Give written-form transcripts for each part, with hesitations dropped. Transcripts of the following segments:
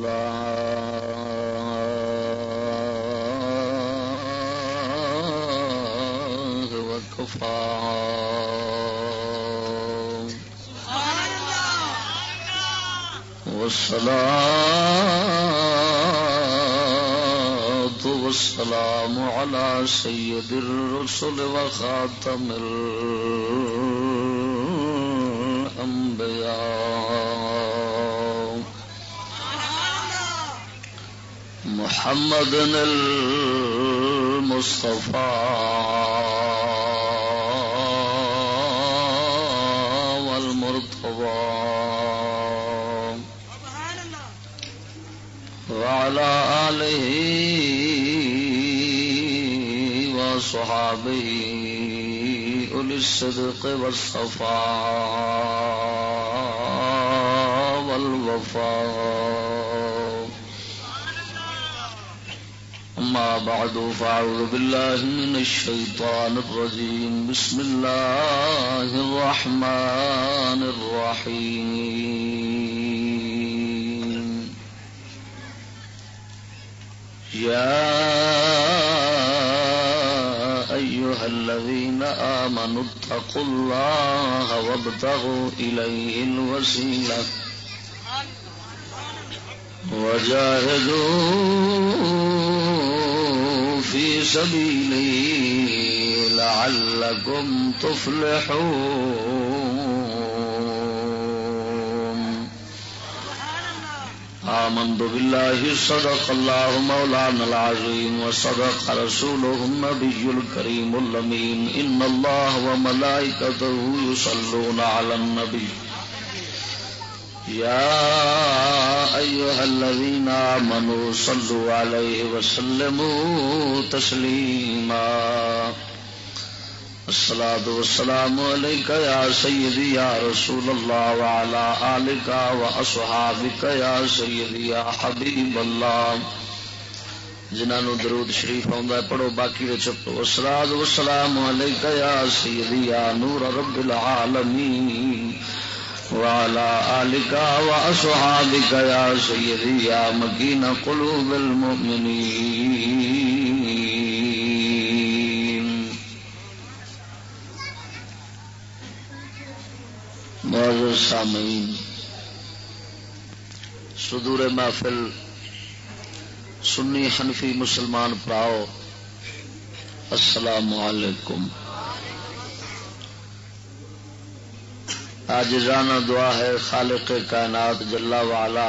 الله وكفى والصلاة والسلام على سيد الرسل وخاتم الأنبياء محمد المصطفى والمرتضى وعلى آله وصحابه أولي الصدق والصفاء والوفاء أما بعد فأعوذ بالله من الشيطان الرجيم بسم الله الرحمن الرحيم يا أيها الذين آمنوا اتقوا الله وابتغوا إليه الوسيلة وجاهدوا في سبيله لعلكم تفلحون آمنت بالله صدق الله مولانا العظيم وصدق رسوله النبي الكريم الأمين إن الله وملائكته يصلون على النبي يا أيها الذين آمنوا صلوا عليه وسلموا تسليما الصلاة والسلام عليك يا سيدي يا رسول الله وعلى آلك وأصحابك يا سيدي يا حبيب الله جنہوں درود شریف آندا پڑھو باقی دے چپو الصلاة والسلام عليك يا سيدي يا نور رب العالمين وعلى آلك وأصحابك يا سيدي يا مكين قلوب المؤمنين معزز سامعین صدور محفل سنی حنفی مسلمان پراؤ السلام علیکم عاجزانہ دعا ہے خالق کائنات جل وعلا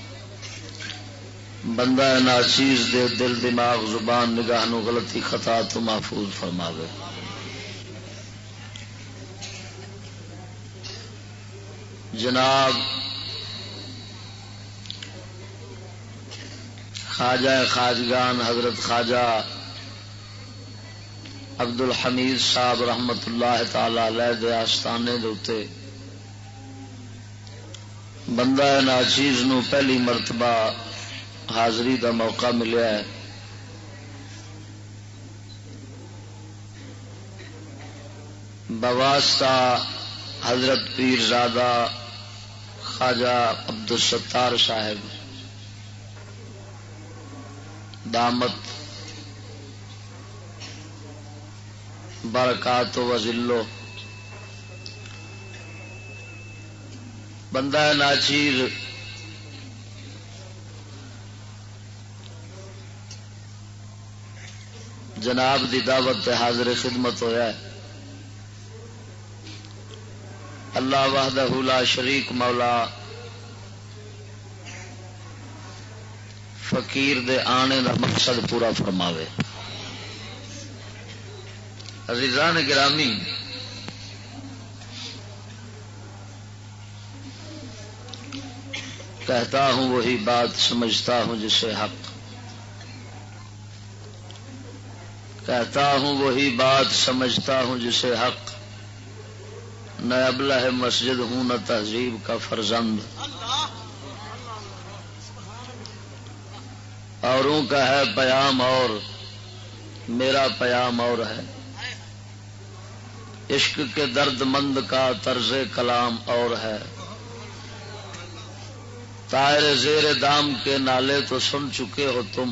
بندہ ناچیز دے دل دماغ زبان نگاہ نو غلطی خطا تو محفوظ فرماوے جناب خواجہ خواجگان حضرت خواجہ عبد الحمید صاحب رحمت اللہ تعالی علیہ دے آستانے دے اوتے بندہ ناچیز نو پہلی مرتبہ حاضری دا موقع ملیا ہے بواسطہ حضرت پیرزادہ خواجہ عبدالستار صاحب دامت برکات و ذلو بندہ ناچیر جناب دی دعوت حاضر خدمت ہویا ہے اللہ وحدہ لا شریک مولا فقیر دے آنے دا مقصد پورا فرماوے عزیزان گرامی کہتا ہوں وہی بات سمجھتا ہوں جسے حق کہتا ہوں وہی بات سمجھتا ہوں جسے حق نہ ابلہ مسجد ہوں نہ تہذیب کا فرزند اوروں کا ہے پیام اور میرا پیام اور ہے عشق کے درد مند کا طرز کلام اور ہے طائر زیر دام کے نالے تو سن چکے ہو تم،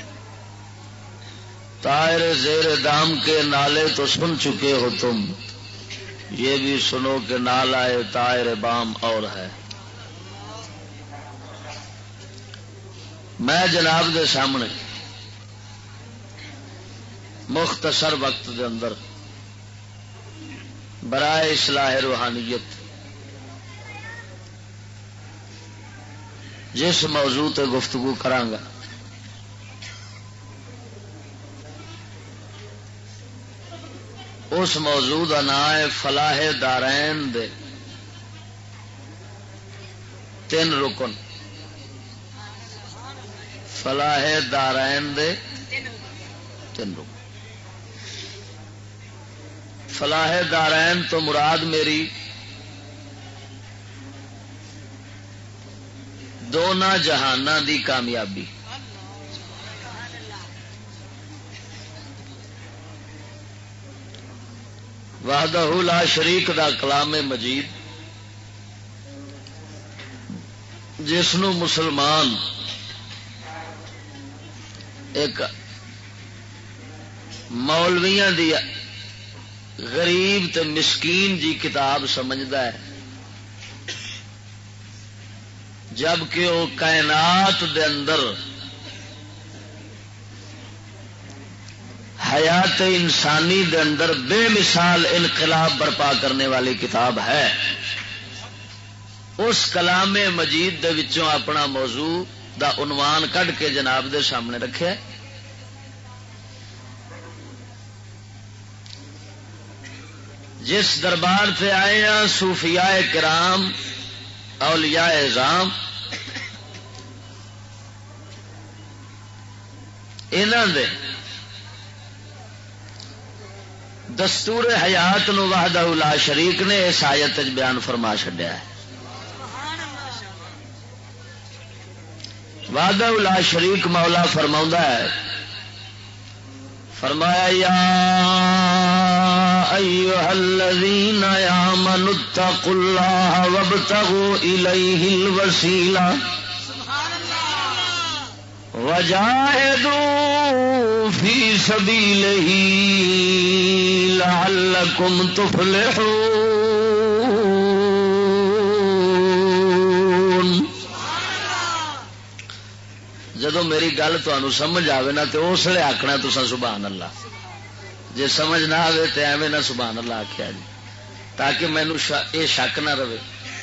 طائر زیر دام کے نالے تو سن چکے ہو تم، یہ بھی سنو کہ نالہ طائر بام اور ہے۔ میں جناب دے سامنے مختصر وقت دے اندر برائے اصلاح روحانیت جس موضوع تے گفتگو کرانگا اس موضوع کا نام ہے فلاح دارین دے 3 رکن۔ فلاح دارین دے 3 رکن۔ فلاح دارین تو مراد میری دونوں جہاناں دی کامیابی، وحدہ لا شریک دا کلام مجید جس نو مسلمان ایک مولویاں دی غریب تے مسکین جی کتاب سمجھدا ہے، جبکہ وہ کائنات دے اندر حیات انسانی دے اندر بے مثال انقلاب برپا کرنے والی کتاب ہے۔ اس کلام مجید دے وچوں اپنا موضوع دا عنوان کڈ کے جناب دے سامنے رکھے، جس دربار سے آئے ہیں صوفیاء کرام اولیاء اعظام، انہاں دے دستور حیات نو وحدہ لا شریک نے اس آیت وچ بیان فرما چھڈیا ہے۔ وحدہ لا شریک مولا فرماوندا ہے، فرمایا یا ایھا الذین آمنوا اتقوا اللہ وابتغوا الیہ الوسیلہ وجاہدوا فی سبیلہ لعلکم تفلحون۔ جدو میری گل تمہیں سمجھ آئے نا تو اس لیے آخنا تسا سبحان اللہ، جے سمجھ نہ آئے تو ایویں نہ سبحان اللہ آخیا جی، تاکہ مینو یہ شک نہ رہے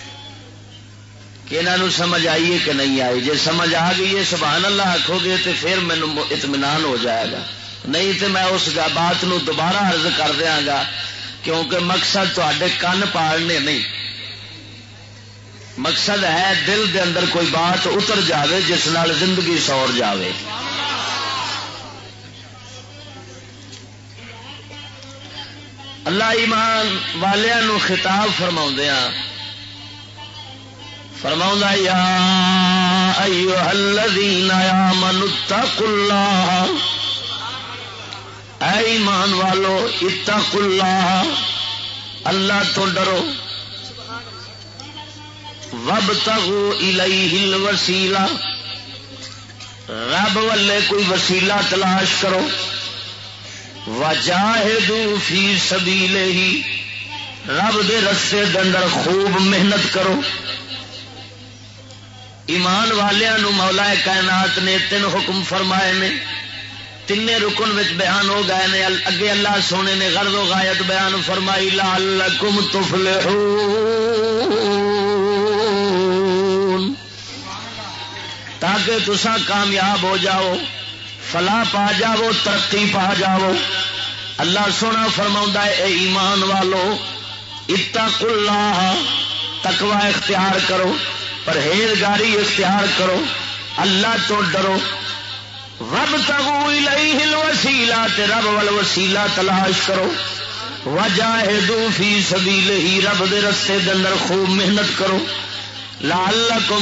کہ انہوں سمجھ آئیے کہ نہیں آئی۔ جے سمجھ آ گئی ہے سبحان اللہ آخو گے تو پھر مینو اطمینان ہو جائے گا، نہیں تو میں اس بات نو دوبارہ عرض کر دیا گا، کیونکہ مقصد تے کن پاڑنے نہیں، مقصد ہے دل دے اندر کوئی بات اتر جاوے جس نال زندگی سور جاوے۔ اللہ ایمان والیاں خطاب فرماؤندیاں فرماؤندا یا ایھا الذین آمنوا اتقوا اللہ، اے ایمان والو اتقوا اللہ، اللہ تو ڈرو، وابتغوا الیہ الوسیلہ، رب والے کوئی وسیلہ تلاش کرو، وجاہدوا فی سبیلہ، رب دے رستے دے اندر خوب محنت کرو۔ ایمان والیاں نو مولا کائنات نے 3 حکم فرمائے نے، 3 رکن وچ بیان ہو گئے نے۔ اگے اللہ سونے نے غرض و غایت بیان فرمائی، لعلکم تفلحون، تاکہ تسا کامیاب ہو جاؤ، فلاح پا جاؤ، ترقی پا جاؤ۔ اللہ سونا فرماؤندا ہے اے ایمان والو اتقوا اللہ، تقوی اختیار کرو، پرہیزگاری اختیار کرو، اللہ تو ڈرو، وابتغوا الیہ الوسیلہ، رب والوسیلہ تلاش کرو، وجاہدوا فی سبیلہ، رب دے رستے دے اندر خوب محنت کرو، لعلکم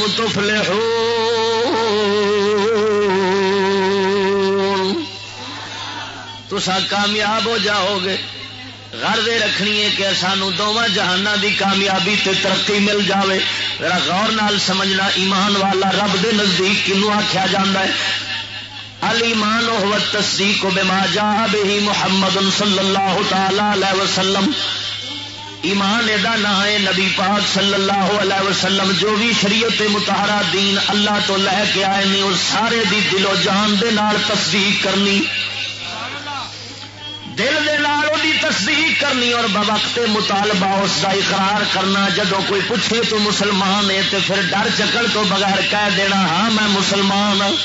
تفلحون، تسا کامیاب ہو جاؤ گے۔ غرض رکھنی ہے کہ سانو دونوں جہاناں دی کامیابی تے ترقی مل جاوے، ذرا غور نال سمجھنا، ایمان والا رب دے نزدیک کنوں آکھیا جاندا ہے؟ الایمان هو التصدیق بما جاء به محمد صلی اللہ تعالی علیہ وسلم. ایمان دا نام ہے نبی پاک صلی اللہ علیہ وسلم جو بھی شریعت مطہرہ دین اللہ تو لے کے آئے نے اور سارے دی دل و جان دے نال تصدیق کرنی، دل دے نال دی تصدیق کرنی اور بوقت مطالبہ اس دا اقرار کرنا. جدوں کوئی پوچھے تو مسلمان ہے تے پھر ڈر چکر تو بغیر کہہ دینا ہاں میں مسلمان ہوں.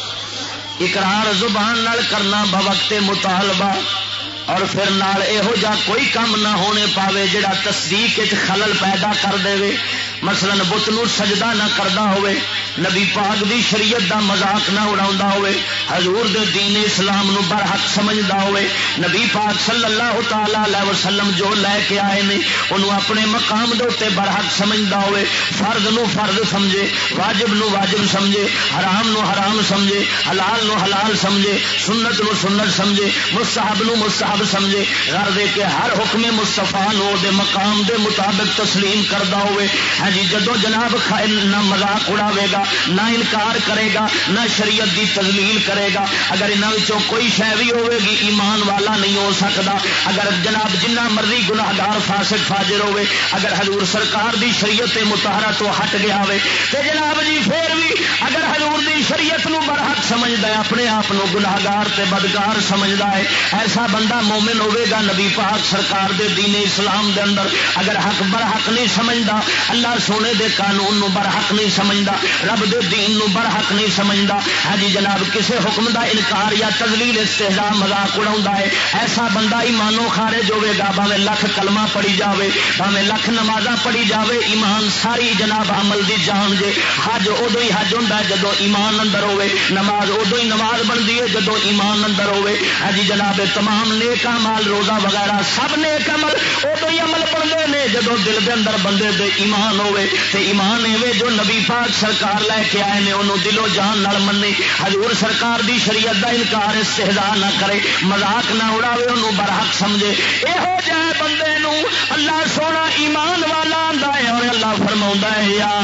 اقرار زبان نال کرنا بوقت مطالبہ، اور پھر نال یہو جا کوئی کام نہ ہونے پاوے جڑا تصدیق وچ خلل پیدا کر دے. مثلا بت نو سجدہ نہ کردا ہوئے، نبی پاک دی شریعت دا مذاق نہ اڑاوندا ہوئے، حضور دے دین اسلام نو برحق سمجھدا ہوئے، نبی پاک صلی اللہ تعالی علیہ وسلم جو لے کے آئے نے انہوں اپنے مقام دے اوتے برحق سمجھدا ہوئے، فرض نو فرض سمجھے، واجب نو واجب سمجھے، حرام نو حرام سمجھے، حلال نو حلال سمجھے، سنت نو سنت سمجھے، مستحب نو مستحب سمجھے، غرض ہے کہ ہر حکم مصطفیٰ نو دے مقام دے مطابق تسلیم کردا ہوئے. ہاں جی جدو جناب نہ مذاق اڑاوے گا، نہ انکار کرے گا، نہ شریعت دی تذلیل کرے گا. اگر انہاں کوئی شے بھی ہوے گی ایمان والا نہیں ہو سکتا. اگر جناب جنہ مرضی گناہگار فاسق فاجر ہوئے، اگر حضور سرکار دی شریعت مطہرہ تو ہٹ گیا ہوئے تے جناب جی پھر بھی اگر حضور دی شریعت نو برحق سمجھدا ہے، اپنے آپ نو گناہگار تے بدکار سمجھدا ہے، ایسا بندہ مومن ہوے گا. نبی پاک سرکار دے دین اسلام دے اندر اگر حق برحق نہیں سمجھدا، اللہ سونے دے قانون نو برحق نہیں سمجھدا، رب دے دین نو برحق نہیں سمجھدا، ہاں جی جناب کسے حکم دا انکار یا تذلیل استہزاء مذاق اڑاوندا ہے، ایسا بندہ ایمانوں خارج ہوے گا. بھاویں لکھ کلمہ پڑھی جاوے، بھاویں لکھ نمازاں پڑھی جاوے، ایمان ساری جناب عمل دی جان جے. حج ادو ہی حج ہوندا ہے جدو ایمان اندر ہوے، نماز ادو ہی نماز بندی ہے جدو ایمان اندر ہوے. ہاں جی جناب تمام نیک اعمال روزہ وغیرہ سب نیک عمل ادو ہی عمل بنتے ہیں جدو دل دے اندر بندے دے ایمان ہوے. تے ایمان ایویں جو نبی پاک سرکار لے کے آئے نے انہوں دل و جان نال مننے، حضور سرکار دی شریعت دا انکار استہزاء نہ کرے، مذاق نہ اڑاوے، انہوں برحق سمجھے. یہو جہ بندے نو اللہ سونا ایمان والا آندا ہے. اور اللہ فرماوندا ہے یا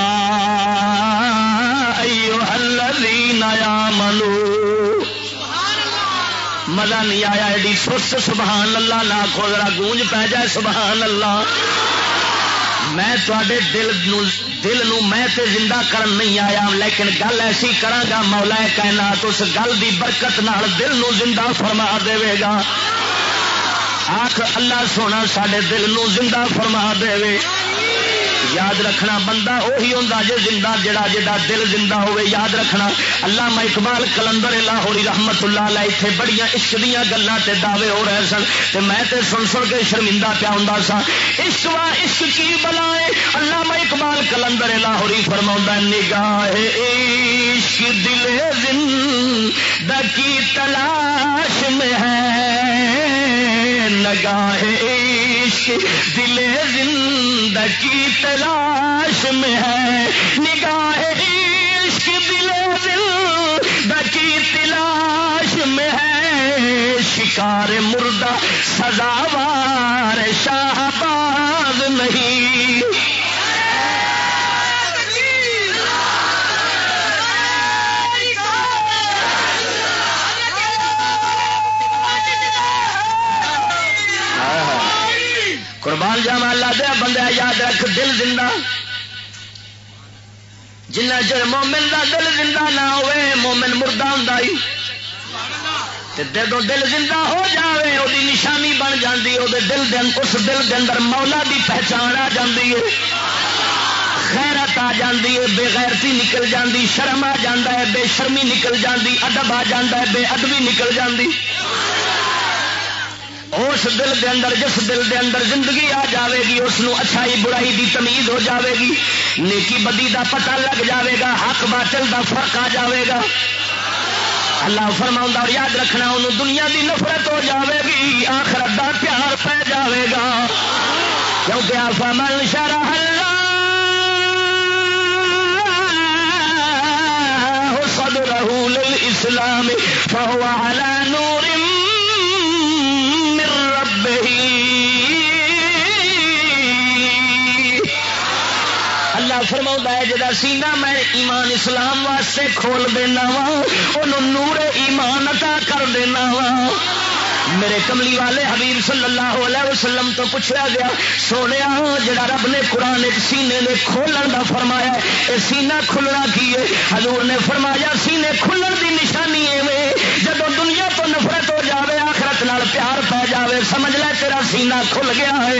ایھا الذین آمنوا، مزہ نہیں آیا ایڈی سست سبحان اللہ نہ آکھو، ذرا گونج پہ جائے سبحان اللہ. میں تے دل نو میں تے زندہ کرن نہیں آیا، لیکن گل ایسی کراں گا مولا کائنات اس گل دی برکت نال دل نو زندہ فرما دے گا. آخ اللہ سونا ساڈے دل نو زندہ فرما دے. یاد رکھنا بندہ وہی ہوندا جے زندہ جڑا دل زندہ ہوئے. یاد رکھنا علامہ اقبال کلندر لاہوری رحمت اللہ علیہ اتنے بڑیاں عشق دیاں گلاں تے دعوے ہو رہے سن تے میں تے سن کے شرمندہ پیا ہوندا سا. عشق وا عشق کی بلائے. علامہ اقبال کلندر لاہوری فرماوندا نگاہ عشق دل زندگی تلاش میں ہے، نگاہ عشق دل زندگی تلاش میں ہے، نگاہ عشق دل زندگی تلاش میں ہے، شکار مردہ سزاوار شہباز نہیں. قربان جاواں اللہ دے بندے یاد رکھ دل زندہ جنہ چر مومن دا دل زندہ نہ ہوئے مومن مردہ ہوندا ہی. جدوں دل زندہ ہو جاوے وہ نشانی بن جاندی، اس دل دے اندر مولا دی پہچان آ جاندی ہے، غیرت آ جاندی ہے، بے غیرتی نکل جاندی، شرم آ جاندا ہے، بے شرمی نکل جاندی، ادب آ جاندا ہے، بے ادبی نکل جاندی. اس دل دے اندر جس دل دے اندر زندگی آ جاوے گی اس نو اچھائی برائی دی تمیز ہو جاوے گی، نیکی بدی دا پتہ لگ جاوے گا، حق باطل دا فرق آ جاوے گا. اللہ فرماؤں اور یاد رکھنا انہوں دنیا دی نفرت ہو جاوے گی، آخرت دا پیار پہ جاوے گا. کیونکہ افمن شرح اللہ صدرہ للاسلام فهو على نور اللہ فرماؤں ہے جدا سینہ میں ایمان اسلام واسطے کھول دینا وا انہوں نور ایمان عطا کر دینا وا. میرے کملی والے حبیب صلی اللہ علیہ وسلم تو پوچھا گیا سونے جڑا رب نے قرآن سینے نے کھولن دا فرمایا اے سینہ کھلنا کی ہے. حضور نے فرمایا سینے کھلن دی نشانی ہے جب دنیا تو نفرت ہو جاوے آخرت نال پیار پہ جاوے سمجھ لے تیرا سینہ کھل گیا ہے.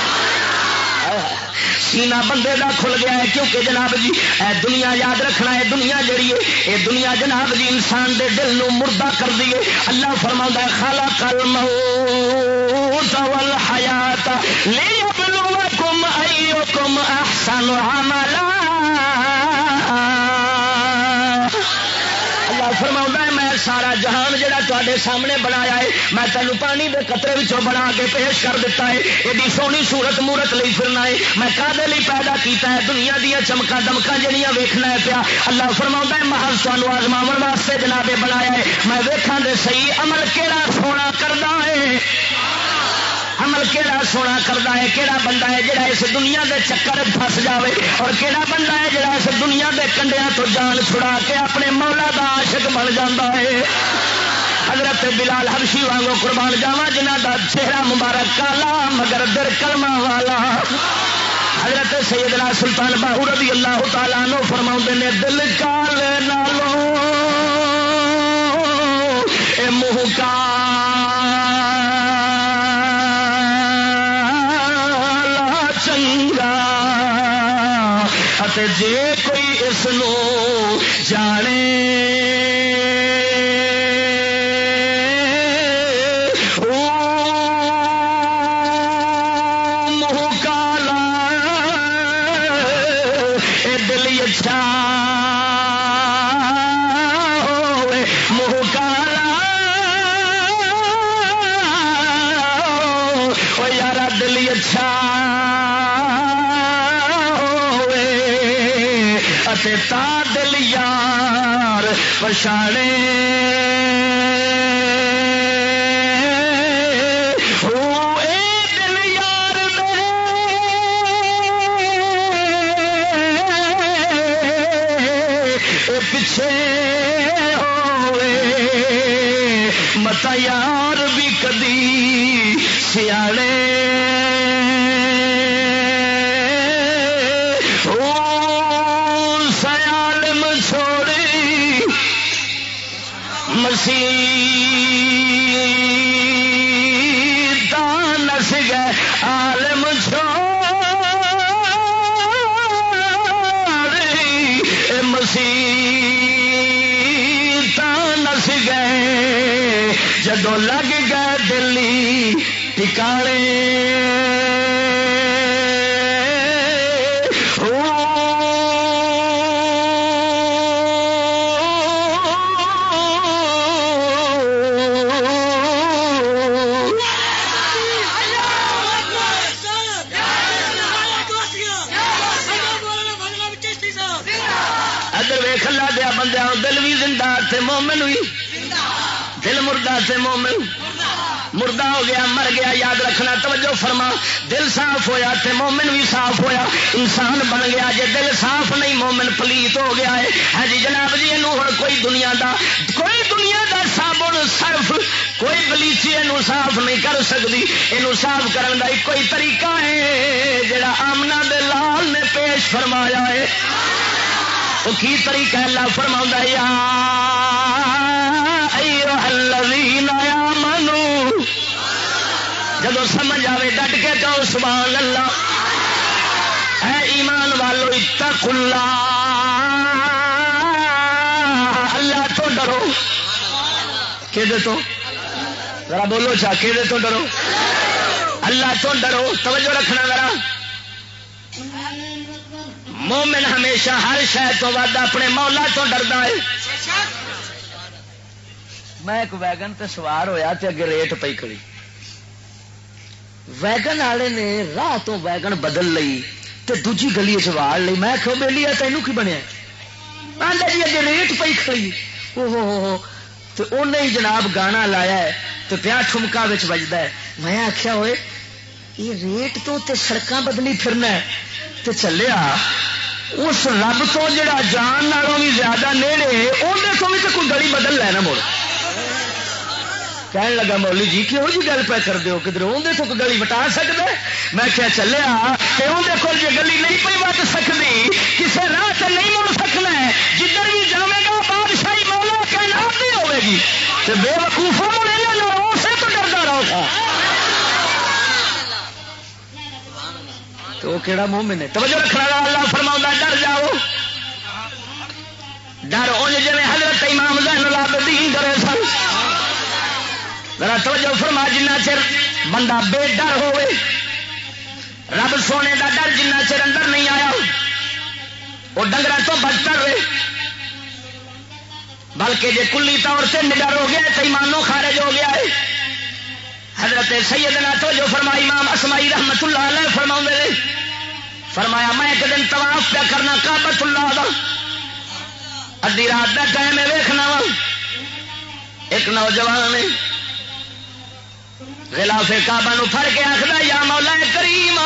سینہ بندے دا کھل گیا ہے کیونکہ جناب جی اے دنیا یاد رکھنا ہے دنیا جڑی ہے اے دنیا جناب جی انسان دے دل نو مردہ کر دیے. اللہ فرماؤندا ہے خلق الموت والحیات لیبلوکم ایکم احسن عملا. فرماؤں ہے میں سارا جہان جڑا تے سامنے بنایا ہے میں تینوں پانی دے قطرے وچوں بنا کے پیش کر دیتا ہے. ایڈی سونی صورت مورت لئی پھرنا ہے میں کادے لئی پیدا کیتا ہے دنیا دیا چمکا دمکا جڑیاں ویکھنا ہے پیا. اللہ فرماؤں ہے محض تانوں آزماون واسطے جناب بنایا ہے میں ویکھاں دے صحیح عمل کیڑا سونا کردا ہے عمل کیڑا سونا کردا ہے کیڑا بندہ ہے جڑا اس دنیا دے چکر پھس جاوے اور کیڑا بندہ ہے جڑا اس دنیا دے کنڈیاں تو جان چھڑا کے اپنے مولا دا عاشق بن جاندا ہے. حضرت بلال حبشی وانگو قربان جاواں جنہاں دا چہرہ مبارک کالا مگر دل کلمہ والا. حضرت سیدنا سلطان باہو رضی اللہ تعالیٰ عنہ فرماؤندے نے دل کالے نالوں اے منہ کالا چنگا اتے جے کوئی اس نو جانے تا دل یار پچھاڑے دل یار پیچھے ہوئے مت یار بھی کدی سیاڑے نس گئے عالم چھوڑی مسیح نس گئے جدو لگ گئے دلی ٹکانے دل بھی زندہ تھے مومن ہوئی دل مردہ تھے مومن مردہ ہو گیا مر گیا یاد رکھنا توجہ فرما دل صاف ہویا تے مومن بھی صاف ہویا انسان بن گیا جے دل صاف نہیں مومن پلیت ہو گیا ہے. ہاں جی جناب جی اینو ہن کوئی دنیا دا صابن صرف کوئی بلیچی اینو صاف نہیں کر سکتی. اینو صاف کرن دا کوئی طریقہ ہے جڑا آمنہ دے لال نے پیش فرمایا ہے. وہ کی طریقہ اللہ فرماؤں یا ایھا الذین آمنوا جب سمجھ آئے ڈٹ کے کہو سبحان اللہ. اے ایمان والو اتقوا اللہ اللہ تو ڈرو. کہ تو ذرا بولو چاہ کہ تو ڈرو اللہ تو ڈرو. توجہ رکھنا ذرا مومن ہمیشہ ہر شے تو ود اپنے مولا تو ڈردا ہے. میں ایک ویگن تے سوار ہویا تے اگے ریٹ پئی کھڑی ویگن والے نے راہ تو ویگن بدل لئی تے دوجی گلی چواڑ لئی. میں کہو بیلی ہے تینوں کی بنیا آندا جی اگے ریٹ پئی کھڑی اوہ تے اونے ہی جناب گانا لایا ہے تے پیا ٹھمکا وچ وجدا ہے. میں آکھیا ہوئے یہ ریٹ تو تے سڑکاں بدلی پھرنا ہے تے چلیا اس رب تو جڑا جان نالوں بھی زیادہ نیڑے اندر تو بھی تو کوئی گلی بدل لینا مڑ کہنے لگا مولی جی کہو جی گل پہ کر دیو کدھر اندر تو کوئی گلی وٹا سکتا میں کیا چلیا اندر کو جی گلی نہیں پی وٹ سکتی کسی راہ سے نہیں مڑ سکنا ہے جدھر بھی جائے گا بادشاہی مولا کائنات نہیں ہوے گی تو بے وقوفوں اسے تو ڈردا رہو تھا تو وہ کہڑا مومن ہے توجہ رکھنا اللہ فرماؤں ڈر جاؤ ڈر انج جی حضرت امام زین العابدین ڈرے سن ذرا توجہ فرما جنہ چر بندہ بے ڈر ہوئے رب سونے دا ڈر جنہ چر اندر نہیں آیا وہ ڈنگر تو بدتر رہے بلکہ جے کلی طور سے نڈر ہو گیا تو ایمانوں خارج ہو گیا ہے حضرت سیدنا توجہ فرما امام اسماعی رحمت اللہ علیہ فرماؤں دے فرمایا میں ایک دن طواف پہ کرنا کعبۃ اللہ دا ادھی رات کا ٹائم ہے ویکھنا وا ایک نوجوان نے غلاف کعبہ نو پھڑ کے آخدا یا مولا کریم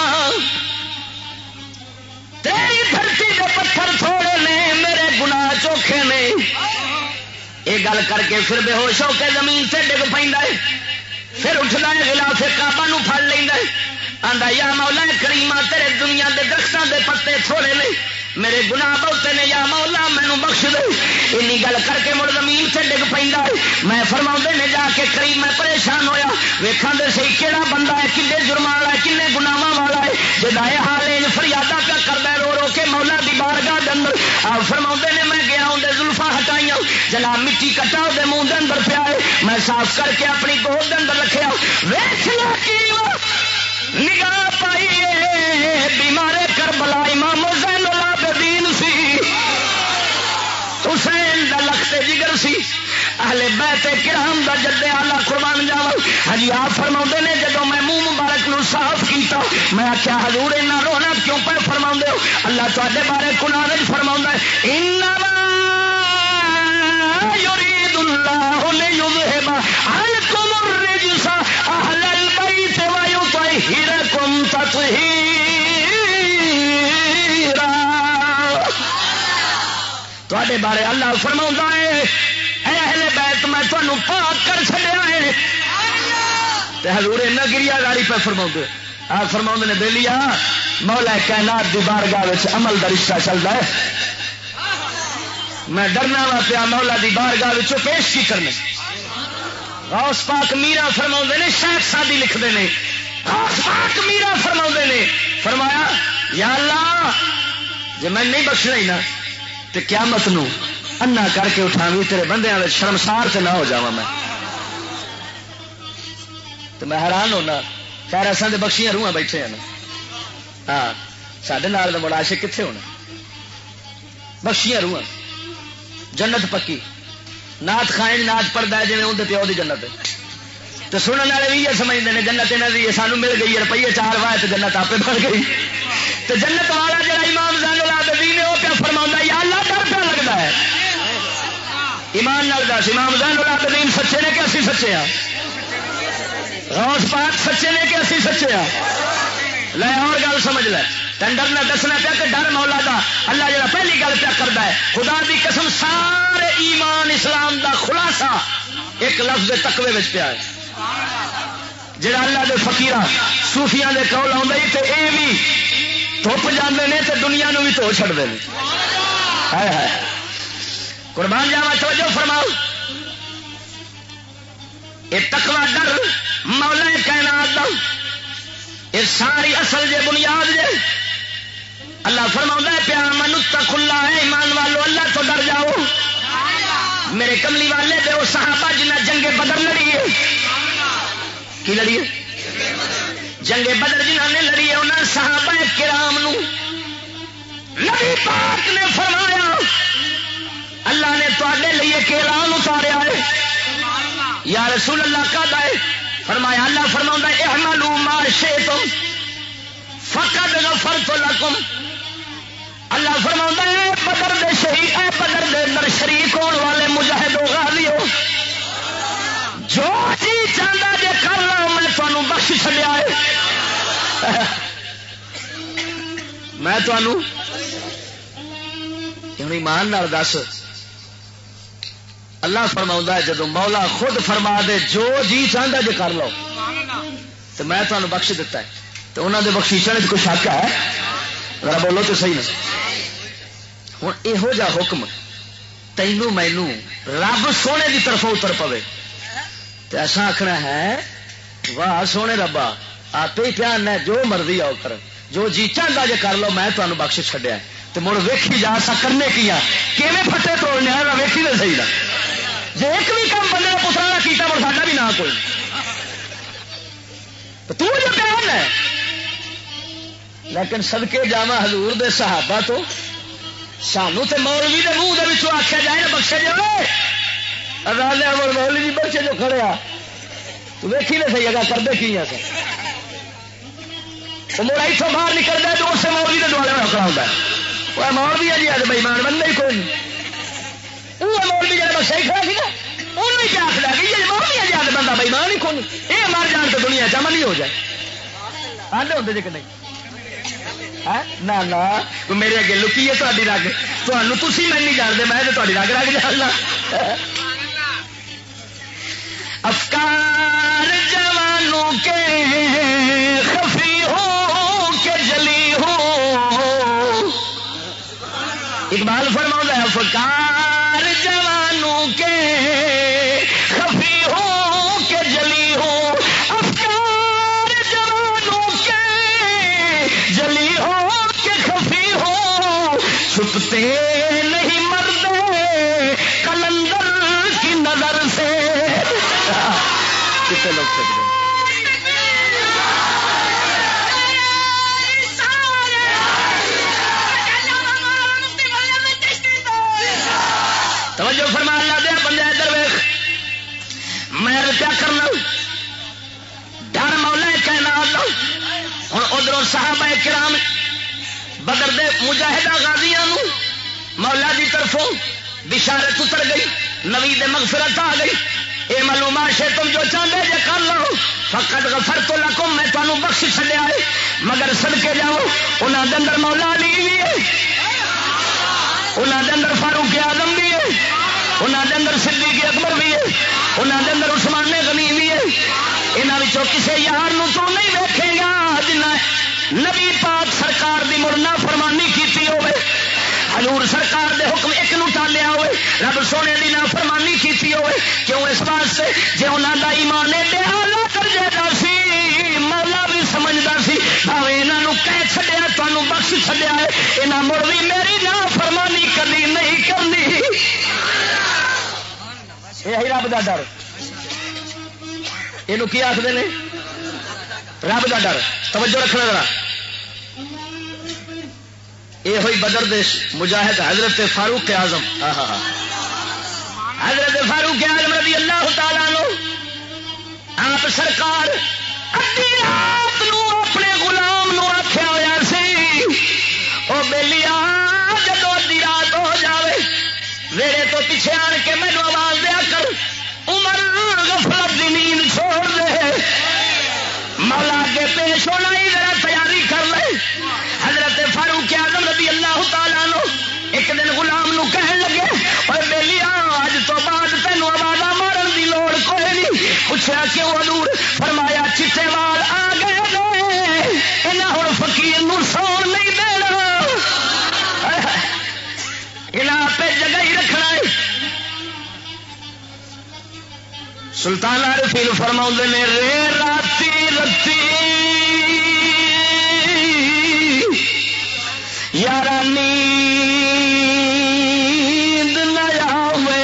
تیری دھرتی دے پتھر تھوڑے نے میرے گناہ چوکھے نے یہ گل کر کے پھر بے ہوش ہو کے زمین سے ڈگ پیندا ہے پھر اٹھتا ہے غلاف کعبہ نو پھڑ لیندا ہے آندا یا مولا کریمہ تیرے دنیا دے درختاں دے پتے تھوڑے نے میرے گناہ بہتے نے یا مولا مینو بخش دے اینی گل کر کے مڑ زمین سے ڈگ پیندا ہے میں فرماؤندے نے جا کے کریم میں پریشان ہویا ویکھاں دے صحیح کیڑا بندہ ہے کنے جرماں والا ہے کنے گناہاں والا ہے جدا اے حال ہے فریاداں پہ کردا ہے رو رو کے مولا دی بارگاہ دے اندر آپ فرماؤندے نے میں گیا اون دے زلفاں ہٹائیاں جناب مٹی کٹا دے منہ دے اندر پیا ہے میں صاف کر کے اپنی گود دے اندر رکھیا ویکھنا کی نگاہ پائیے بیمار کربلا امام زین العابدین سی حسین دا لخت جگر سی اہل بیت کرام دا جد اعلی قربان جاواں ہجی آپ فرماؤندے نے جدوں میں منہ مبارک نو صاف کیتا میں آخیا حضور اتنا رونا کیوں پہ فرماؤندے ہو اللہ تواڈے بارے قرآن وچ فرماوندا ہے انما یرید اللہ لیذھب عنکم الرجس اہل البیت ویطہرکم تطہیرا تواڈے بارے اللہ فرماوندا ہے اے اہل بیت میں تانوں پاک کر چھڈیا ہے تے حضور نہ گریا گاڑی پہ فرماؤندے آپ فرماؤندے نے بیلیا مولا کائنات دی بارگاہ وچ عمل دا رشتہ چلدا ہے میں ڈرنا وا پیا مولا دی بارگاہ وچ پیش کی کرنے غوث پاک میرا فرماؤندے نے شیخ سادی لکھدے نے غوث پاک میرا فرماؤندے نے فرمایا یا اللہ جے میں نہیں بخشنا ہی نا تے قیامت نو انا کر کے اٹھاویں تیرے بندیاں وچ شرمسار تے نہ ہو جاواں میں تو میں حیران ہونا خیر اساں تے بخشیاں روحاں بیٹھے ہیں نا ہاں ساڈے نال دا ملاشق کتنے ہونا بخشیاں روحاں جنت پکی نات خائن نات پڑھتا ہے جی اندر پیو کی جنت تو سننے والے بھی یہ سمجھتے ہیں جنت یہاں کی سانو مل گئی ہے روپیے 4 وائے تو جنت آپ بن گئی تو جنت والا جڑا امام زین العابدین نے وہ کیا فرما یا اللہ ڈر پہ لگتا ہے ایمان نال دس امام زین العابدین سچے نے کہ اسی سچے ہاں غوث پاک سچے نے کہ اسی سچے ہاں لے اور گل سمجھ لے ٹنڈر نے دسنا پیا کہ ڈر مولا دا اللہ جڑا پہلی گل پیا کرتا ہے خدا دی قسم سارے ایمان اسلام دا خلاصہ ایک لفظ تقوی وچ پیا ہے جڑا اللہ دے فقیراں صوفیاں دے کول آوندا تے اے بھی دھپ جاندے نے تے دنیا نو بھی دھو چھڑدے نے ہائے ہائے قربان جاواں توجہ فرماؤ اے تقوی ڈر مولا کائنات دا یہ ساری اصل جے بنیاد جے اللہ فرماؤں ہے پیا من اتق اللہ ہے ایمان والو اللہ تو ڈر جاؤ میرے کملی والے دے وہ صحابہ جنہیں جنگ بدر لڑی ہے کی لڑی ہے جنگ بدر جنہوں نے لڑی ہے انہیں صحابہ کرام نو نبی پاک نے فرمایا اللہ نے تواڈے لیے ایک اعلان اتاریا ہے یا رسول اللہ کا دائے فرمایا اللہ فرماؤں ہے اعملوا ما شئتم فقد غفرت لکم اللہ فرماؤں ہے بدر دے شہید اے بدر دے اندر شریک ہونے والے مجاہد و غازیو جو جی چاہتا جے کر لا میں تمہوں بخش چھڈیا ہے میں تمہوں ہوں ایمان نال دس اللہ فرماؤں ہے جدو مولا خود فرما دے جو جی چاہتا جی کر لو تو میں تمہیں بخش دیتا ہے تو انہوں نے بخشیشن کوئی شک ہے؟ ذرا بولو تو صحیح نا ہوں یہو جا حکم تینوں مینو رب سونے کی طرفوں اتر پوے تو ایسا آخنا ہے واہ سونے ربا آپ ہی پیان ہے جو مرضی آؤ کر جو جی چاہتا جی کر لو میں تمہیں بخش چڈیا تو مڑ ویکھی جا سا کرنے کی کیویں پھٹے توڑنے ویکھی تو صحیح نا جی ایک بھی کام بندے کا پترا نہ کیتا مڑ ساڈا بھی نہ کوئی تو جو پیان ہے لیکن صدقے جاوا حضور دے صحابہ تو سانو تے مولوی دے منہ دے آخیا جائے نا بخشے جائے مول مولوی جی بخشے جو کھڑے آ تو ویکھی نہیں صحیح اگا کرتے کی مڑا اتوں باہر نکلتا ہے تو اسے مولوی کے دوالے میں رکھنا ہوتا ہے وہ مولوی ہے جی اج بےمان بننا ہی کوئی نہیں وہ مولوی جب بخشا ہی کھڑا سی نا انہوں ہی کیا آخر کہ یہ مولوی ہے جی اج بندہ بےمان ہی کوئی یہ مر جان تو دنیا چمن ہی ہو جائے آدھے ہوتے جی کہ نہیں نہ میرے اگے لکی ہے تاری رگ تھی میں نہیں جانتے میں تو تاری رگ رگ جاننا افکار جوانوں کے خفی ہو کہ جلی ہو اقبال فرماؤں ہے افکار جوانوں کے خفی ہو کہ جلی ہو افکار جوانوں کے جلی ہو کہ خفی ہو چھپتے نہیں مردے کلندر کی نظر سے کتنے لوگ سکتے توجہ فرما اللہ دیا بندے ادھر ویخ میں کیا کرنا ڈر مولا کائنات ہوں ادھر صحابہ کرام بدر دے مجاہدہ غازیاں مولا دی طرفوں بشارت اتر گئی نوید مغفرت آ گئی اے معلومات سے تم جو چاہتے جے کر لو فقط غفرت لکم میں تمہیں بخش چھڈیا ہے مگر صدقے جاؤ انہاں دے اندر مولا علی بھی ہے انہاں دے اندر فاروق اعظم بھی ہے انہاں دے اندر صدیق اکبر بھی ہے انہاں دے اندر عثمان غنی بھی ہے انہاں وچوں کسے یار نو تو نہیں ویکھے گا جنہ نبی پاک سرکار دی مرنا فرمانی کیتی ہوئے حضور سرکار دے حکم ایک نو ٹالیا ہوئے رب سونے دی نافرمانی کیتی ہوئے کیوں اس واسطے جے انہاں دا ایمان ایڈے اعلی درجے دا سی مولا بھی سمجھدا سی بھاویں انہاں نو کہہ چھڈیا تانوں بخش چھڈیا ہے انہاں مڑ بھی میری نافرمانی کبھی نہیں کرنی یہی رب دا ڈر یہ کی آخر نے رب دا ڈر توجہ رکھنا ذرا یہ ہوئی بدر دیش مجاہد حضرت فاروق اعظم حضرت فاروق اعظم رضی اللہ تعالیٰ عنہ آپ سرکار ادھی رات نو اپنے غلام نو آخیا ہوا سی او بیلیا جدو ادھی رات ہو جاوے ویڑے تو پیچھے آن کے مینو آواز دیا کر عمر غفلت دی نیند چھوڑ دے مولا کے پیش ہونا ہی ذرا تیاری کر لے حضرت فاروق اعظم رضی اللہ تعالیٰ عنہ ایک دن غلام نو کہن لگے اور بیلیا اج تو بعد تینوں آوازاں مارن دی لوڑ کوئی نہیں پوچھا کیوں حضور فرمایا چٹے وال آ گئے نے انہاں ہن فقیر نو سون نہیں دینا انہاں پہ جگہ ہی رکھنا ہے سلطان عارفین فرماؤں نے رے راتی رتی یارا نیند نہ آوے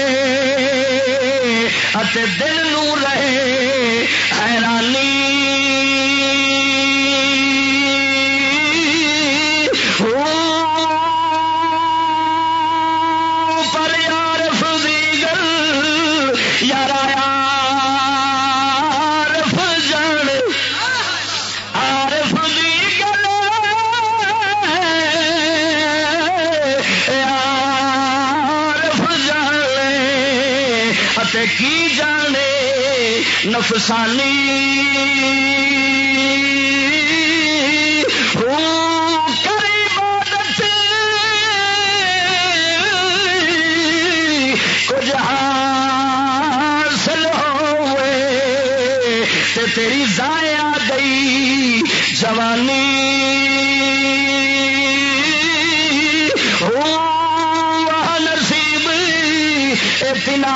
اتے دل نو رہے حیرانی پر یار فضیگل یارا کی جانے نفسانی کر عبادت حاصل ہوئے تے تیری ضائع گئی جوانی نصیب اتنا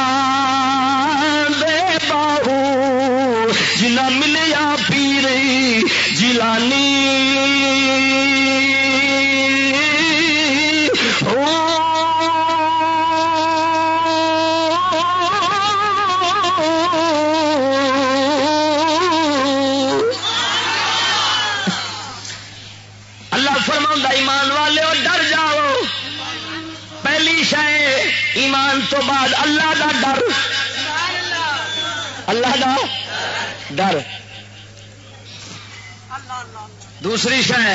دے باہو جنا ملیا پیر جیلانی ایمان تو بعد اللہ دا ڈر، اللہ دا ڈر. دوسری شے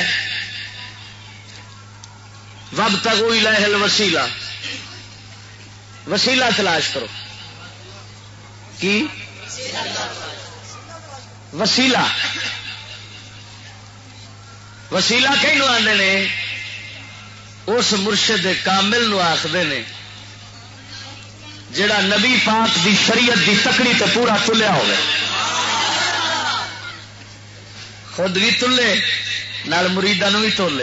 وابتغوا الیہ الوسیلہ، وسیلہ تلاش کرو. کی وسیلہ؟ وسیلہ کہیں آتے نے اس مرشد کامل نو آخدے نے جڑا نبی پاک دی شریعت دی تکڑی تے پورا تلیا ہوئے، خود بھی تلے نال مریداں نو بھی تولے.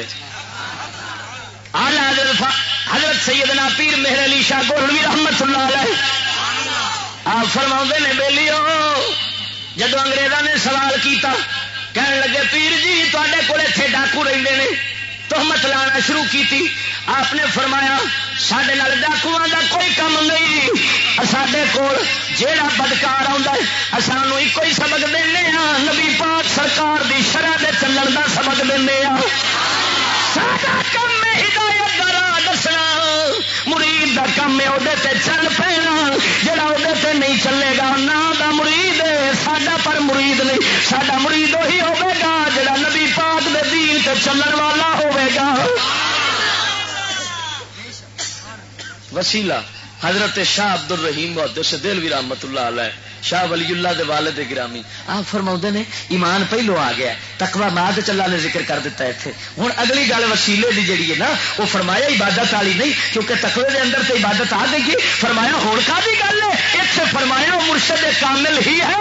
حضرت سیدنا پیر مہر علی شاہ گولوی رحمت اللہ علیہ آپ فرماؤندے نے بیلیو جدو انگریزاں نے سوال کیتا کہنے لگے پیر جی تواڈے کول ایتھے ڈاکو رہندے نے، تہمت لانا شروع کی. آپ نے فرمایا سڈے ڈاکواں دا کوئی کم نہیں، سڈے کول جیڑا بدکار آتا ہے سانو ایک ہی سبق دینے ہاں، نبی پاک سرکار دی شرع دے چلن دا سبق دینے ہاں. ساڈا کم ہے ہدایت دا راہ دسنا، مرید دا کم ہے وہ چل پینا، جڑا وہ نہیں چلے گا نہ دا مرید ہے ساڈا، پر مرید نہیں ساڈا مرید وہی ہوے گا جڑا نبی پاک دے دین تے چلن والا ہوے گا. وسیلہ حضرت شاہ عبد الرحیم محدث دہلوی رحمت اللہ علیہ شاہ ولی اللہ دے والد گرامی آپ فرماؤندے نے ایمان پہلو آ گیا، تقوی بعد چلا نے ذکر کر دیتا ہے اتنے. ہوں اگلی گل وسیلے دی جڑی ہے نا وہ فرمایا عبادت والی نہیں، کیونکہ تقوی دے اندر تو عبادت آ گئی. فرمایا ہون کا بھی گل ہے اتنے فرمایا مرشد کامل ہی ہے.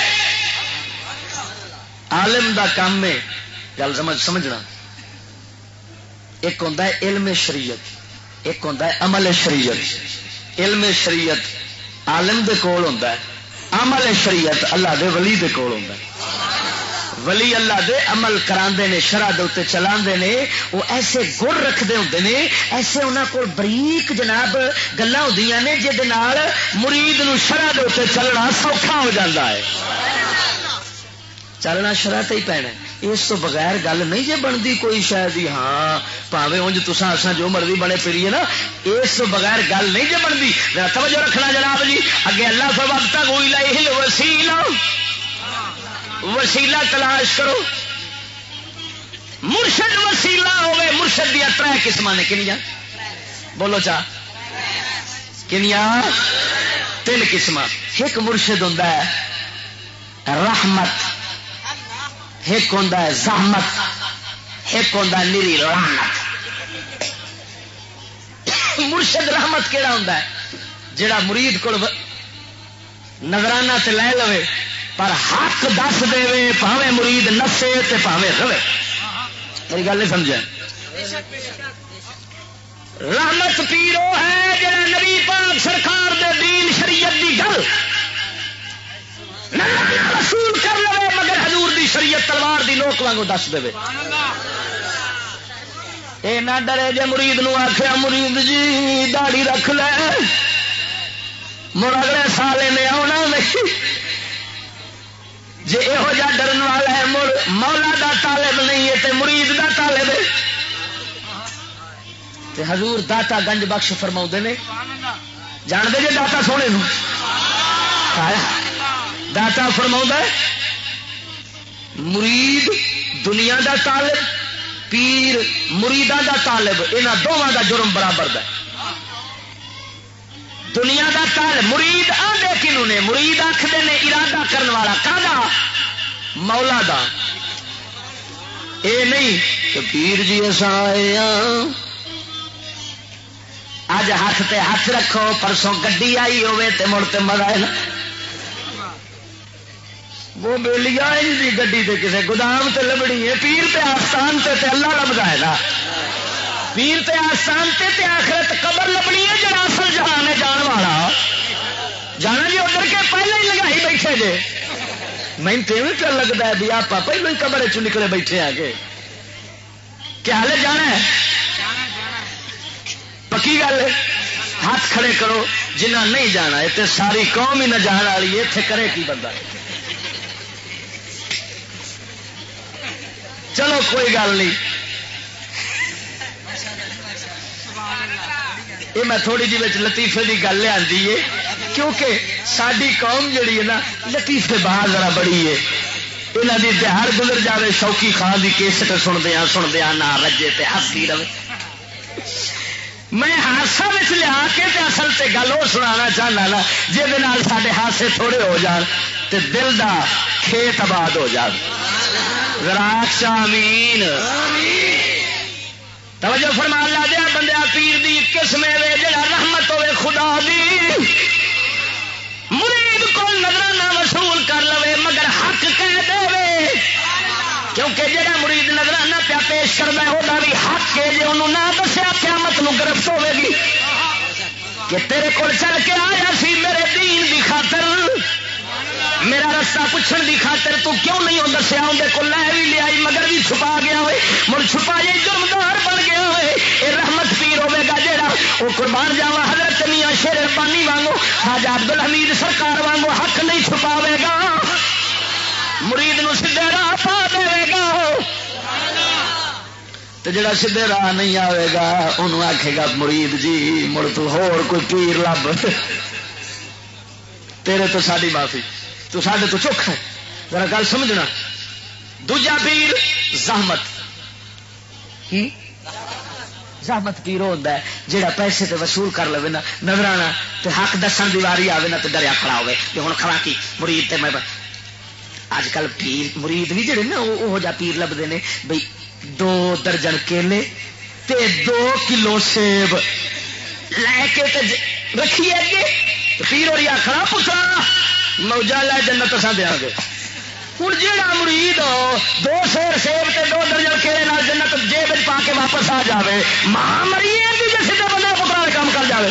عالم دا کام ہے گل سمجھنا، ایک ہوتا ہے علم شریعت، ایک ہوتا ہے عمل شریعت. علم شریعت عالم دے کول ہوتا ہے، عمل شریعت اللہ دے ولی دے کول ہوتا ہے. ولی اللہ دے عمل کراندے نے، شرع دے اوتے چلاندے نے، وہ ایسے گر رکھدے ہوندے نے، ایسے انہاں کول بریک جناب گلاں ہوندیاں نے جے دے نال مرید نو شرع دے اوتے چلنا سوکھا ہو جاندا ہے. چلنا شرع تے ہی پینا، اس تو بغیر گل نہیں جے بنتی کوئی شاید ہی. ہاں پاوے انج تساں اساں جو مرضی بنے پھریے نا، اس تو بغیر گل نہیں جے بنتی. توجہ رکھنا جناب جی، اگے اللہ فابتغوا الیہ الوسیلہ، وسیلہ تلاش کرو. مرشد وسیلہ ہوئے. مرشد دیا 3 قسم نے، کنیاں بولو چا کنیاں؟ 3 قسم. ایک مرشد ہوتا ہے رحمت، ایک ہوتا ہے زحمت، ایک ہوتا ہے نیری لعنت. مرشد رحمت کیڑا ہوتا ہے؟ جڑا مرید کو نظرانہ تے لے لوے پر حق دس دے، پاوے مرید نسے تے پاوے روے. میری گل نہیں سمجھا؟ رحمت پیرو ہے جڑا نبی پاک سرکار دے دین شریعت دی گل رسول کر لے مگر حضور دی شریعت تلوار دی نوک وانگو دس دے. اے نہ ڈرے جے مرید نو آخیا مرید جی داڑھی رکھ لے، مڑ اگلے سال نے آنا نہیں. جے یہو جا ڈرن والا ہے مڑ مولا دا طالب نہیں ہے تے مرید دا طالب ہے. تے حضور داتا گنج بخش فرماؤ نے، جان دے جے داتا سونے نو داتا فرماؤ مرید دنیا دا طالب، پیر مریداں دا طالب، انہاں دونوں دا جرم برابر ہے. دنیا دا طالب مرید آدھے کنوں نے؟ مرید آخر نے ارادہ کرنے والا کہا مولا دا. اے نہیں کہ پیر جی ایسا آئے اج ہاتھ تے ہاتھ رکھو، پرسوں گڈی آئی ہوے تے مڑ تے مزہ ہے نا۔ وہ بیلیا جی گڈی تے کسے گودام تے لبنی ہے، پیر تے آستان تے اللہ لبدا ہے نا، پیر تے آستان تے آخرت قبر لبنی ہے، جڑا اصل جہان ہے جان والا جانا جی ادھر کے پہلے ہی لگائی بیٹھے جے۔ میں تو لگتا ہے بھی آپ پہلو ہی قبر چ نکلے بیٹھے آ کے کیا حال ہے، جانا ہے پکی گل ہے، ہاتھ کھڑے کرو جنہ نہیں جانا، اتنے ساری قوم ہی نہ جان والی ہے، اتنے کرے کی بندہ۔ چلو کوئی گل نہیں، یہ میں تھوڑی جی لطیفے کی گل لیا کیونکہ ساری قوم جڑی ہے نا لطیفے باہر ذرا بڑی ہے، یہاں کی تہار گزر جائے شوقی خان کی کیسٹ سندیا نہ رجے تے ہستی رہے۔ میں ہاسا لیا کے تے اصل سے گل وہ سنا چاہنا نا جہد سارے ہاسے تھوڑے ہو جان تے دل دا کھیت آباد ہو جان۔ راک آمین توجہ فرما لا دیا بندیا، پیر دی قسم وے جڑا رحمت ہوے خدا دی، مرید کو نظرانہ وصول کر لوے مگر حق کہہ دے، کیونکہ جڑا مرید نظرانہ پیا پیش کرنا ہے وہ بھی حق ہے، جی انہوں نہ دسیا قیامت نو گرفت ہوے گی کہ تیرے کول چل کے آیا سی میرے دین دی خاطر، میرا رستہ پوچھن دی خاطر، تو کیوں نہیں ہو دسیا، اندر کو لے بھی لیا مگر بھی چھپا گیا ہوئے، مڑ چھپا جی جرمدار بن گیا ہوئے، یہ رحمت پیر ہوے گا جیڑا وہ قربان جاوا حضرت میاں شیر ربانی وانگو خواجہ عبد الحمید سرکار وانگو حق نہیں چھپاوے گا، مرید نو سیدھے راہ پا دے گا، تو جڑا سیدھے راہ نہیں آئے گا انہوں آکھے گا مرید جی مڑ تو ہور کوئی پیر لب، تیرے تو ساری معافی، تو ساڈے تو چوکھا ہے، ذرا گل سمجھنا۔ دوجا پیر زحمت کی زحمت پیر ہوتا ہے جہاں پیسے تے وصول کر لے نا نظرانہ تے حق دسن دی واری آوے نا تے ڈریا کھڑا ہوے کہ ہن کھڑا کی مرید تے میں اج کل پیر مرید بھی جڑے نا وہ جا پیر لبدے نے بھئی 2 درجن کیلے تے 2 کلو سیب لے کے تے رکھیے اگے پیر اور آخنا پترا موجہ لے جنت اساں دیاں گے۔ ہوں جہاں مرید 2 سیر سیب تے 2 درجن کیلے نال جنت جیب پا کے واپس آ جائے، ماں مری سیدھے بندے پترا کام کر جائے۔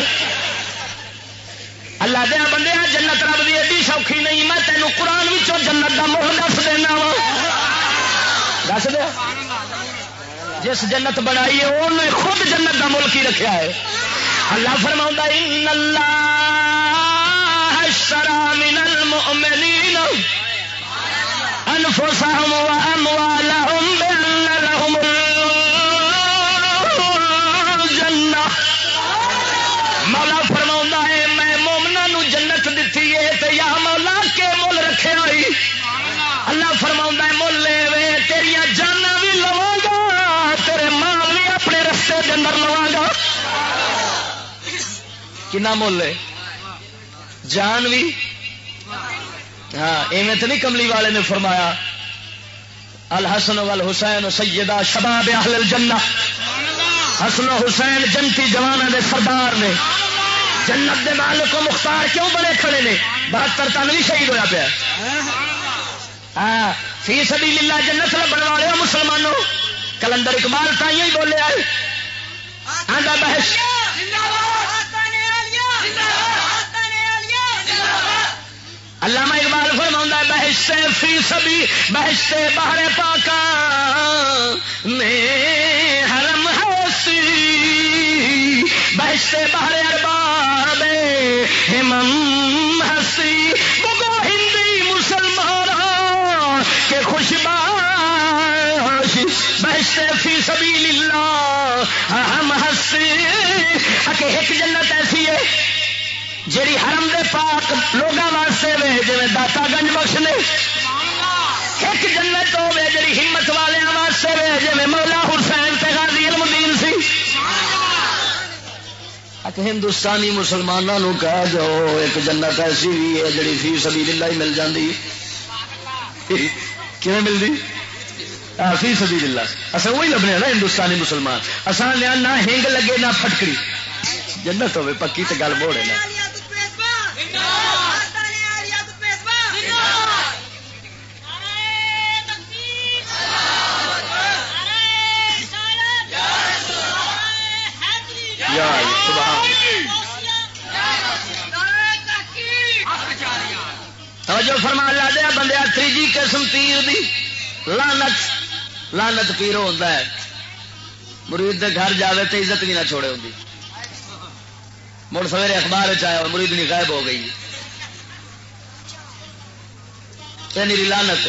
اللہ دیا بندے جنت رب دی ایڈی سوکھی نہیں، میں تینوں قرآن وچوں جنت دا مول دس دینا وا، دس دیا جس جنت بنائی ہے انہیں خود جنت دا ملک ہی رکھا ہے۔ اللہ فرماؤں ان اللہ اشترى من المؤمنین انفسهم واموالهم بان لهم الجنہ، مولا فرماؤں ہے میں مومناں نو جنت دتی ہے تے یا مولا کے مول رکھے ہوئی، اللہ فرماؤں ہے مول لے وے تیریاں جاناں بھی لواں گا تیرے مال بھی اپنے رستے دے اندر لواں گا۔ کنا مول ہے جان بھی، ہاں ایویں تو نہیں کملی والے نے فرمایا الحسن والحسین سیدہ شباب اہل الجنہ، حسن و حسین جنتی جوانوں دے سردار نے، جنت دے مالک و مختار کیوں بڑے کھڑے نے، 72 تن بھی شہید ہویا پیا، ہاں فی سبیل اللہ جنت لبن والے مسلمانوں، کلندر اقبال تائیں ہی بولے آئے آندا بحث علامہ اقبال فرماؤں ہے بہشت فی سبی بہشت بحر پاکاں میں حرم ہستی، بہشت بحر ارباب ہمم ہستی، بگو ہندی مسلمان کے خوشباش، بہشت فی سبیل اللہ ہم ہستی، کہ ایک جنت ایسی ہے جیڑی حرم دے پاک لوگاں واسطے وے جویں داتا گنج بخش نے، ایک جنت ہوے جیڑی ہمت والیاں واسطے وے جویں مولا حسین تے غازی المدین سی۔ ہندوستانی مسلمانوں نو کہہ جو ایک جنت ایسی بھی ہے جیڑی فی سبیل اللہ ہی مل جاندی، کیویں ملدی؟ فی سبیل اللہ، اساں وہی لبنے نا ہندوستانی مسلمان، اساں نہ ہنگ لگے نہ پھٹکڑی، جنت ہوے پکی تے گل موڑے نا توجہ فرما لا دیا بندیا تیجی قسم پیر دی لعنت پیرو ہوتا ہے مرید دے گھر جاوے تو عزت بھی نہ چھوڑے ہوتی مڑ سویرے اخبار چیا مرید نہیں غائب ہو گئی میری لعنت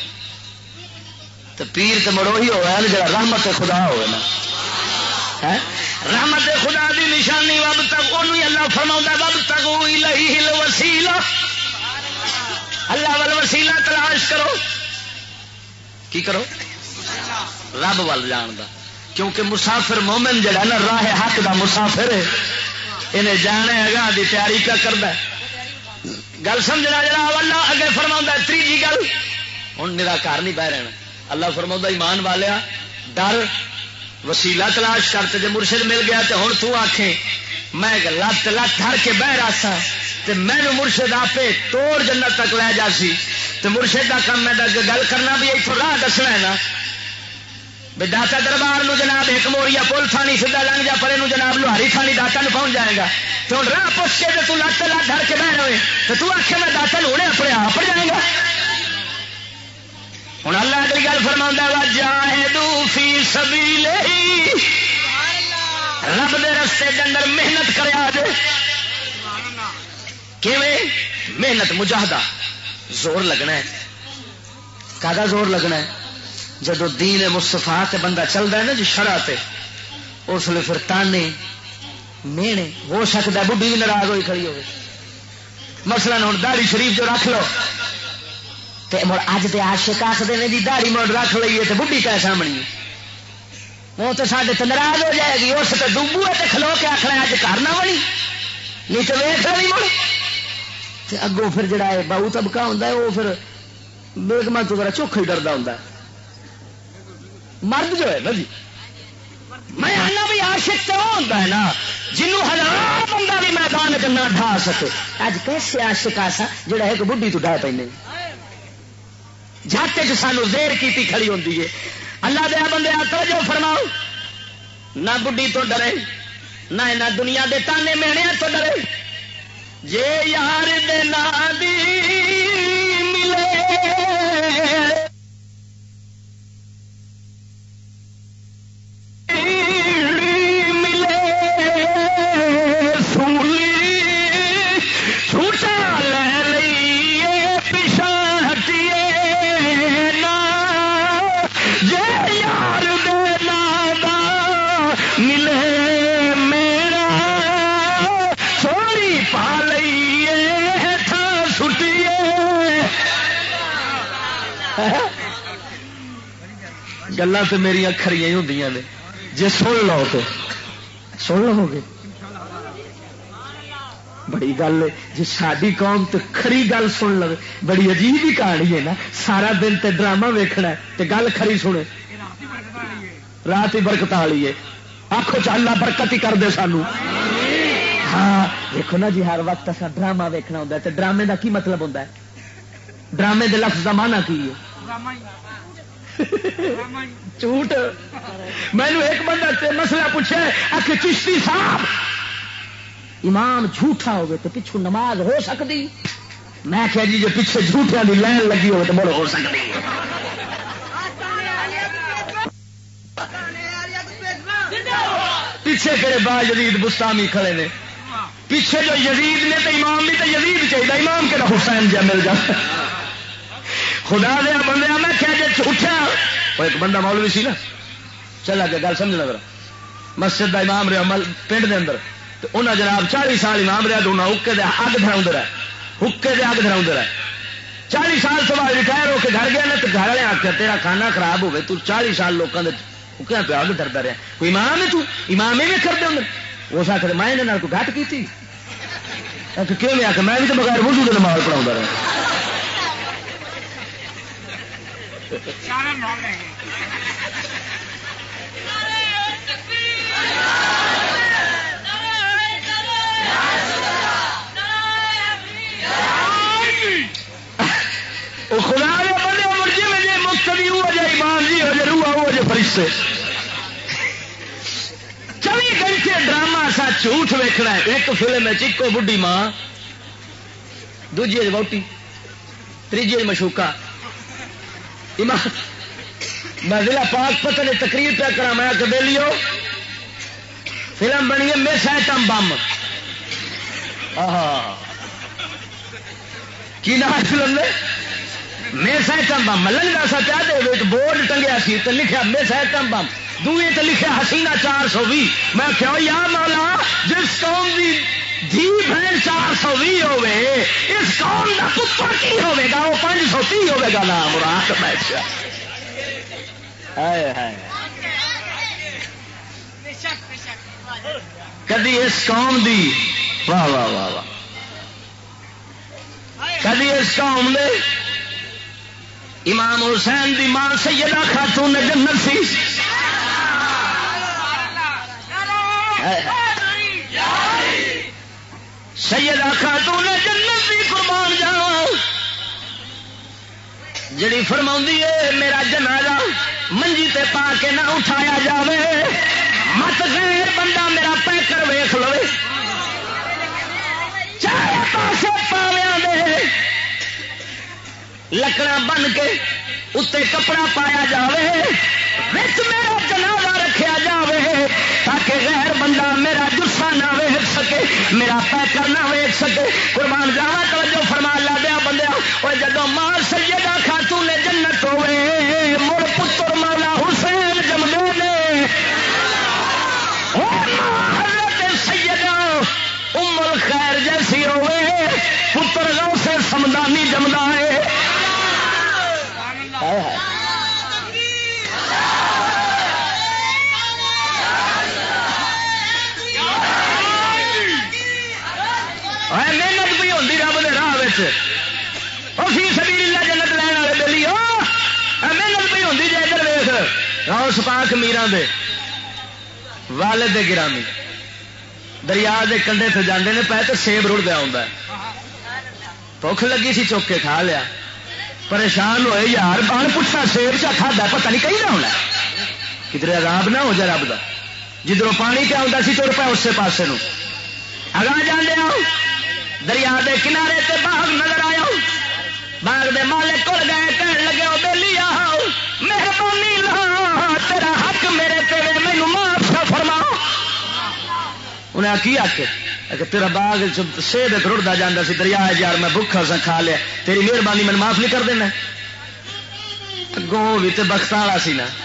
تو پیر تو مڑ وہی ہوا نا جا رحمت خدا ہوئے نا رحمت خدا دی نشانی وب تک انہوں اللہ فرما وب تک الیہ الوسیلہ اللہ وال وسیلہ تلاش کرو کی کرو رب وال جان دا کیونکہ مسافر مومن جڑا نا راہ حق دا مسافر ہے انہیں جانے اگاں دی تیاری کیا کرتا ہے گل سمجھنا جناب اللہ اگے فرما تیجی گل ہوں میرا گھر نہیں بہ رہنا اللہ فرما ایمان والیا ڈر وسیلہ تلاش کرتے جے مرشد مل گیا تو ہوں تو آکھیں میں لت لت دھر کے بہ رہا سا تو مینو مرشد آپ توڑ جنت تک لے جا سی تو مرشد کا کام میں گل کرنا بھی اتوں راہ دسنا ہے نا بھی داتا دربار نو جناب ایک موڑیا پل تھانی سیدھا لنگ جا پرے نو جناب لوہاری تھانی داتا نو پہنچ جائے گا تو ہوں راہ پوچھ کے تو لت لت دھر کے بہ رہے تو آخے میں داتا ہونے اپنے آپ جائے گا ہوں اللہ اگلی گل فرما وا جاہدوا فی سبیلہ رب دے رستے کے اندر محنت کریا جے کیویں محنت مجاہدہ زور لگنا ہے کادا زور لگنا ہے جدو دین مصطفیٰ تے بندہ چلتا ہے نا جی شرع تے اس لیے پھر تانے مینے ہو سکتا ہے بڈھی بھی ناراض ہوئی کھڑی ہوگی مثلا ہوں داڑھی شریف جو رکھ لو مڑ اج تے عاشق آخر نے جی داڑھی مڑ رکھ لیے تو بڈھی کا سامنی وہ تو سارے تو ناراض ہو جائے گی اس تو ڈوبو ہے کھلو کے آخر اج کرنا بنی نہیں تو ویخ نہیں مڑ اگوں پھر جڑا ہے بہو طبقہ ہوتا ہے وہ پھر بیگما تو ذرا چوکھا ہی ڈردا ہوتا ہے مرد جو ہے نا جی میں آنا بھی عاشق تو وہ ہوتا ہے نا جنوں ہزار بندہ بھی میدان کے نہ ڈھا سکے اج کیسے عاشق آسا جڑا ہے کہ بڈھی تو ڈھا پہ جاتے جو سانو زیر کی کھڑی ہوتی ہے اللہ دیا بندے توجہ فرماؤ نہ بڈھی تو ڈرے نہ دنیا دے تانے مینے تو ڈرے جے یار دے نادی ملے گلا تو میری کھڑی ہوں نے جی سن لو تو سن لو گے بڑی گل ہے جی ساری قوم تو کھری گل سن لو بڑی عجیب ہی کہانی ہے نا سارا دن تے ڈرامہ ویکھنا ہے تے گل کھری سنے رات ہی برکت والی ہے آخو چ اللہ برکت ہی کر دے سانو ہاں دیکھو نا جی ہر وقت اصا ڈرامہ ویکھنا ہوتا ہے تے ڈرامے دا کی مطلب ہوتا ہے ڈرامے دے لفظ دا معنی کی ہے جھوٹ میں نے ایک بندہ مسئلہ پوچھا کہ چشتی صاحب امام جھوٹا ہوگا تو پچھو نماز ہو سکتی میں کہ جی جو پیچھے جھوٹیاں دی لائن لگی ہو تو مڑ ہو سکتی پیچھے کہڑے با یزید بستامی کھڑے نے پیچھے جو یزید نے تو امام بھی تو یزید چاہیے امام کہڑا حسین جا مل جائے خدا دیا بندہ میں کیا جی اٹھا وہ ایک بندہ مولوی سی نا چلا گیا گل سمجھنا ذرا مسجد کا امام رہا پنڈ کے اندر تو انہیں جناب 40 سال امام رہا تو انہیں حکے دے اگ دھراؤں رہے حکے دے اگ دھراؤں رہے 40 سال تو بعد ریٹائر ہو کے گھر گیا نا تو گھر والے آخر تیرا کھانا خراب ہو گئے تو 40 سال لوگوں کے حکیا پہ اگ دھرتا رہا کوئی امام ہے تو امام ہی کرتے ہوں اس آخر میں انہیں کوئی گھٹ کی تھی کیوں نہیں آخر میں بھی تو بغیر وضو کی نماز پڑھاؤں رہا واسطے 24 گھنٹے ڈرامہ سا جھوٹ ویکھنا ہے. ایک فلم ایکو بڈھی ماں، دوجی ووٹی، تیجی مشوکا. میں ضلع پاک پتہ نے تقریر پہ کرا، میں کہ بیلیو فلم بنی ہے مس ایٹم بم. کی نام فلم نے مس ایٹم بم. لگتا سا پیا دے بورڈ ٹنگیا سی تو لکھا مس ایٹم بم، دوئے تو لکھا حسینہ 420. میں کہ یا مولا جس قوم کی دھی بہن 420 ہوے اس قوم کا پتر کی ہوے گا وہ 530 ہوے گا. نا مراد بیٹھ گیا. کدی اس قوم دی واہ واہ واہ واہ، کدی اس قوم نے امام حسین دی ماں سیدہ خاتون جنت سی. سیدہ خاتون جنت دی قربان جاؤ، جڑی فرماؤندی ہے میرا جنازہ منجی تے پا کے نہ اٹھایا جاوے، مت غیر بندہ میرا پیکر ویخ لو، چاہے پاسے پاویاں دے لکڑا بن کے اتنے کپڑا پایا جاوے، وچ میرا جنازہ رکھیا جاوے تاکہ غیر بندہ میرا جسا نہ ویکھ سکے، میرا پیکر نہ ویکھ سکے. قربان جاوا توجہ فرما لا دیا بندیا. اور جدو ماں سیدہ خاتون جنت ہوئے مڑ پتر مولا حسین جمدے نے. حضرت سیدہ ام الخیر جیسی ہوئے پتر غوث سمدانی جمدا ہے. محنت بھی ہوتی رب کے راہ فی سبیل اللہ جنت لین والے بیلی محنت بھی ہوتی جی. ادھر ویخ غوث پاک میران دے والد گرامی دریا دے کنڈے سے جاندے نے پہ تو سیب رڑ دیا ہوں. بھوک لگی سی چوک کے کھا لیا، پریشان ہوئے یار بان پوچھنا سیب چا کھادا پتہ نہیں کہیں نہ ہونا کدھر عذاب نہ ہو جائے رب دا. جدھروں پانی پیا ہوتا سی تر پہ اسے پاسے نو اگاں جاندے آؤ دریا دے کنارے تے باغ نظر آیا. باغ دے مالک کول گئے کہن لگے او بیلی آؤ مہربانی لا تیرا حق میرے تے مینوں معاف فرما. انہیں کی آکے کہ تیرا باغ سیب رڑتا جانا سی دریا یار میں بھوکا سا کھا لیا تیری مہربانی میں معاف نہیں کر دینا. اگوں بھی تو بخت والا سی نا،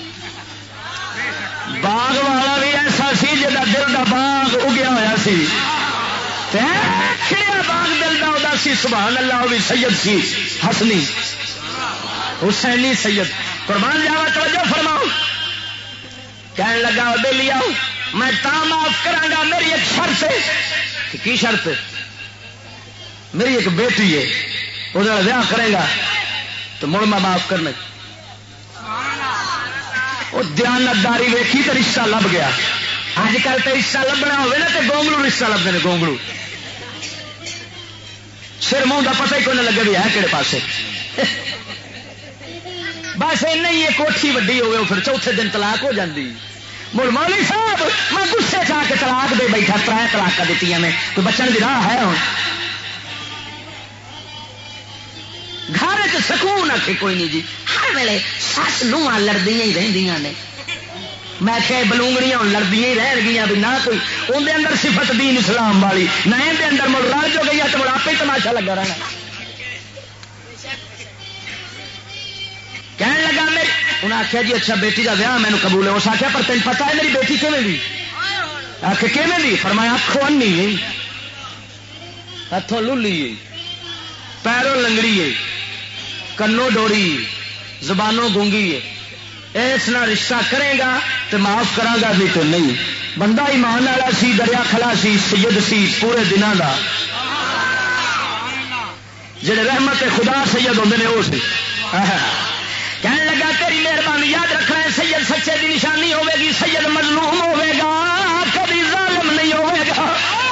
باغ والا بھی ایسا سی جا دل کا باغ اگیا ہوا سی، کھڑیا باغ دل کا وہ سی. سبحان اللہ. وہ بھی سید سی حسنی حسینی سید. قربان جاوا توجہ فرماؤ. کہنے لگا بے لیا میں تا معاف کرا میری ایک شرط ہے. کی شرط؟ میری ایک بیٹی ہے وہ ویاہ کرے گا تو مڑ میں معاف کرنا. وہ دیانتداری ویکھی تو رشتہ لب گیا. اج کل تو رشتہ لبنا ہوئے نا تو گونگلو رشتہ لبتے ہیں. گونگلو سر منہ کا پتہ ہی کوئی نہ لگے بھی ہے کہڑے پاسے. بس ایسا ہی کوٹھی وڈی ہوئے پھر چوتھے دن طلاق ہو جاتی. مڑ مولوی صاحب میں غصے چاہ کے طلاق دے بیٹھا 3 طلاق دیتی میں کوئی بچن کی راہ ہے. ہوں گھر چ سکون آ کے کوئی نہیں جی. ہر ویلے سس نواں لڑدیاں ہی رہندیاں نے. میں کہ بلونگڑیاں لڑدیاں ہی رہ گیا بھی نہ کوئی اندر اندر صفت دین اسلام والی نہ اندر اندر مڑ رل جو گئی تو مڑ آپ ہی تماشا لگا رہنا. کہنے لگا میری انہیں آخیا جی اچھا بیٹی کا ویاہ مینو قبول ہے. اس آخیا پر تین پتا ہے میری بیٹی کیویں دی؟ آخ کیویں دی؟ فرمایا اکھوں انی ہے، ہاتھوں لولی ہے، پیروں لنگڑی ہے، کنوں ڈوری، زبانوں گونگی ہے. اس نہ رشتہ کرے گا تو معاف کرا گا نہیں تو نہیں. بندہ ایمان والا سی، دریا کھلا سی، سید سی پورے دنوں کا. جڑے رحمت خدا سید ہوندے نے وہ سی. کہنے لگا تیری مہربانی یاد رکھنا ہے سید سچے کی نشانی ہوے گی. سید مظلوم ہوے گا کبھی ظالم نہیں ہوے گا.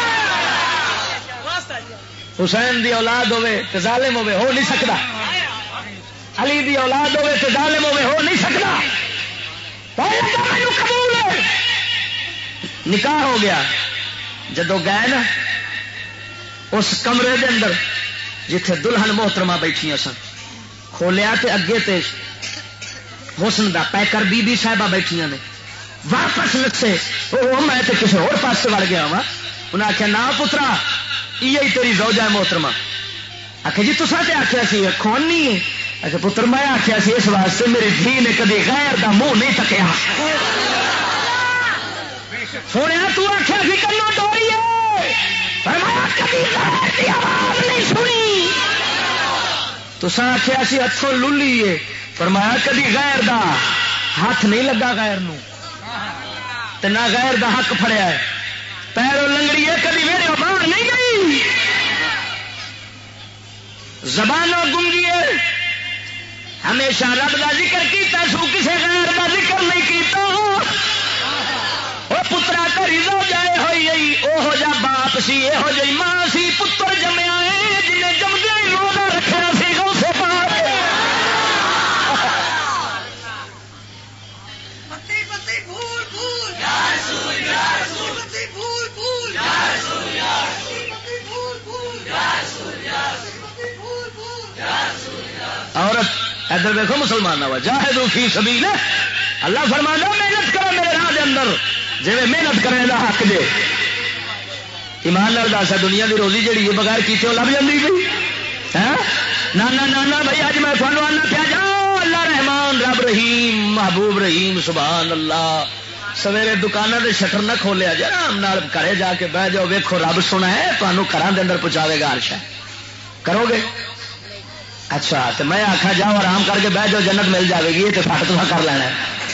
حسین دی اولاد ہوے تو ظالم ہوے ہو نہیں سکتا. علی دی اولاد ہوے تو ظالم ہوے ہو نہیں سکتا. قبول ہے. نکاح ہو گیا. جدو گئے نا اس کمرے دے اندر جتھے دلہن محترمہ بیٹھیاں سن کھولیا تے اگے تے حسن دا پیکر بی بی صاحبہ بیٹھیاں نے. واپس نسے وہ میں تے کسی اور پاس وڑ گیا وا. انہیں آخیا نہ پترا یہ تیری زوجہ محترمہ. آخر جی تصا تے آخیا سی کون نہیں ہے. اچھا پتر میں آخیا سی اس واسطے میری دھی نے کدی غیر دا منہ نہیں تکیا. سونے تو آخیا سی کنو ڈوری ہے کبھی غیر دی آواز نہیں سنی. تصا آخیا سی ہاتھوں للی ہے فرمایا کدی غیر دا ہاتھ نہیں لگا غیر نو تے نہ غیر دا حق پھڑیا ہے. پیروں لنگڑی ہے کدی میرے باہر نہیں گئی. زبانوں گنگی ہے ہمیشہ رب کا ذکر کیتا سو کسی غیر کا ذکر نہیں کیتا. وہ پترا کری دو جائے ہوئی وہ جا باپ سی یہو جی ماں سی پتر جمیا ہے جنہیں جمدے ہی روزہ رکھنا سی گو سے پاک. عورت ادھر دیکھو مسلمان جاہدوا فی سبیلہ. اللہ فرماتا محنت کرو میرے راہ دے اندر جی محنت کرنے کا حق دے. ایمان لال دس دنیا کی روزی جہی ہے بغیر کیتے لب جاتی گئی. نانا نانا بھائی اج میں تھانوں آنا پیا جاؤ اللہ رحمان رب رحیم محبوب رحیم سبحان اللہ. سویرے دکانوں کے شٹر نہ کھولیا جا آرام گھرے جا کے بہ جاؤ ویکھو رب سونا ہے تمہوں گھروں کے اندر پہنچاوے گا. عرشا کرو گے. اچھا تو میں آخا جاؤ آرام کر کے بہ جاؤ جنت مل جائے گی تو فٹ تو کر لینا.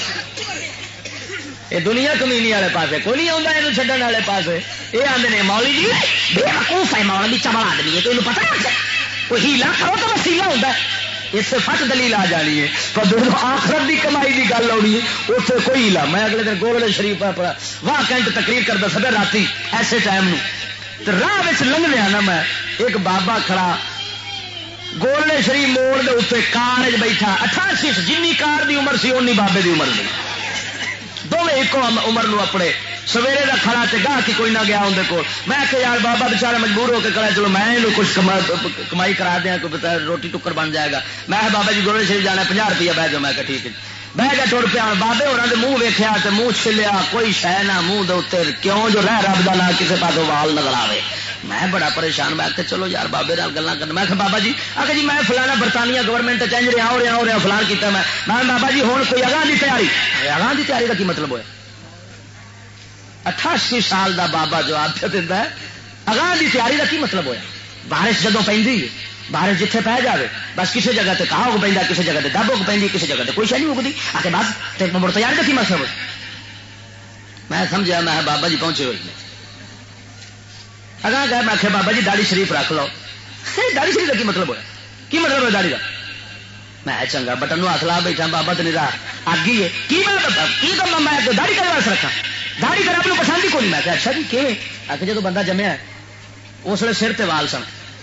یہ دنیا کمینی والے پاسے کوئی نہیں آتا یہ چڈن والے پاسے. یہ آتے ہیں مولی جی بے وقوف ہے مولی چبل آدمی ہے تو پتا نہیں کوئی ہیلا کرو تو وسیلہ ہوتا ہے. اس سے فٹ دلیل آ جانی ہے پر دونوں آخرت کی کمائی کی گل آنی ہے اتنے کوئی ہیلا. میں اگلے دن گولڈن شریف واہ کینٹ تقریر کرتا سب رات ایسے ٹائم راہ لنگ لیا نا میں ایک بابا کھڑا گولڈن شریف موڑ دے اتنے کار بیٹھا 88 جنی کار دی عمر سی اونی بابے دی عمر سی دونوں ایک عمر نو اپنے سویرے کا کھڑا تے گاہ کی کوئی نہ گیا اندر کو. میں کہ یار بابا بچارا مجبور ہو کے کرا چلو میں کچھ کمائی کرا دیا کوئی روٹی ٹکر بن جائے گا. میں بابا جی گولڈن شریف جانا 50 روپیہ بہ جاؤ. میں کہ ٹھیک ہے بہ گیا ٹر پیا. بابے ہونا دے منہ ویکھیا تے منہ چھلیا کوئی شہ نہ منہ دے اتنے کیوں جو رہ رب دا نہ کسی پاسوں وال نظر آئے. میں بڑا پریشان. میں کہ چلو یار بابے نال گلاں کرنا. میں کہ بابا جی آخر جی میں فلانا برطانیہ گورنمنٹ چینج رہا ہو رہا فلان کیتا. میں بابا جی ہوں کوئی اگاں دی تیاری. اگاں دی تیاری کا کی مطلب ہوا 88 سال دا بابا جواب پہ دیتا ہے اگاں دی تیاری کا کی مطلب ہوا. بارش جدوں پیندی بارش جتھے پی جائے بس کسی جگہ تے کہا اگ پہ کسی جگہ تے دب اگ پہ کسی جگہ تے کوئی شے نہیں اگتی. آ کے بس مڑ تیاری کا کی مطلب. میں سمجھا میں بابا جی پہنچے ہوئے اگاں گئے. میں آخیا بابا جی داڑھی شریف رکھ لو. داڑھی شریف کا کی مطلب ہوا کی مطلب ہے داڑھی کا. میں چنگا بٹن ہاتھ لا بیٹھا بابا تو نہیں اگ ہی ہے کی مطلب کی کرنا. میں داڑھی کا واسطے رکھا داڑھی کر اپنے پسند ہی کوئی. میں کہ اچھا جی کہ آ کے جب بندہ جمیا اس لیے سر تے وال سن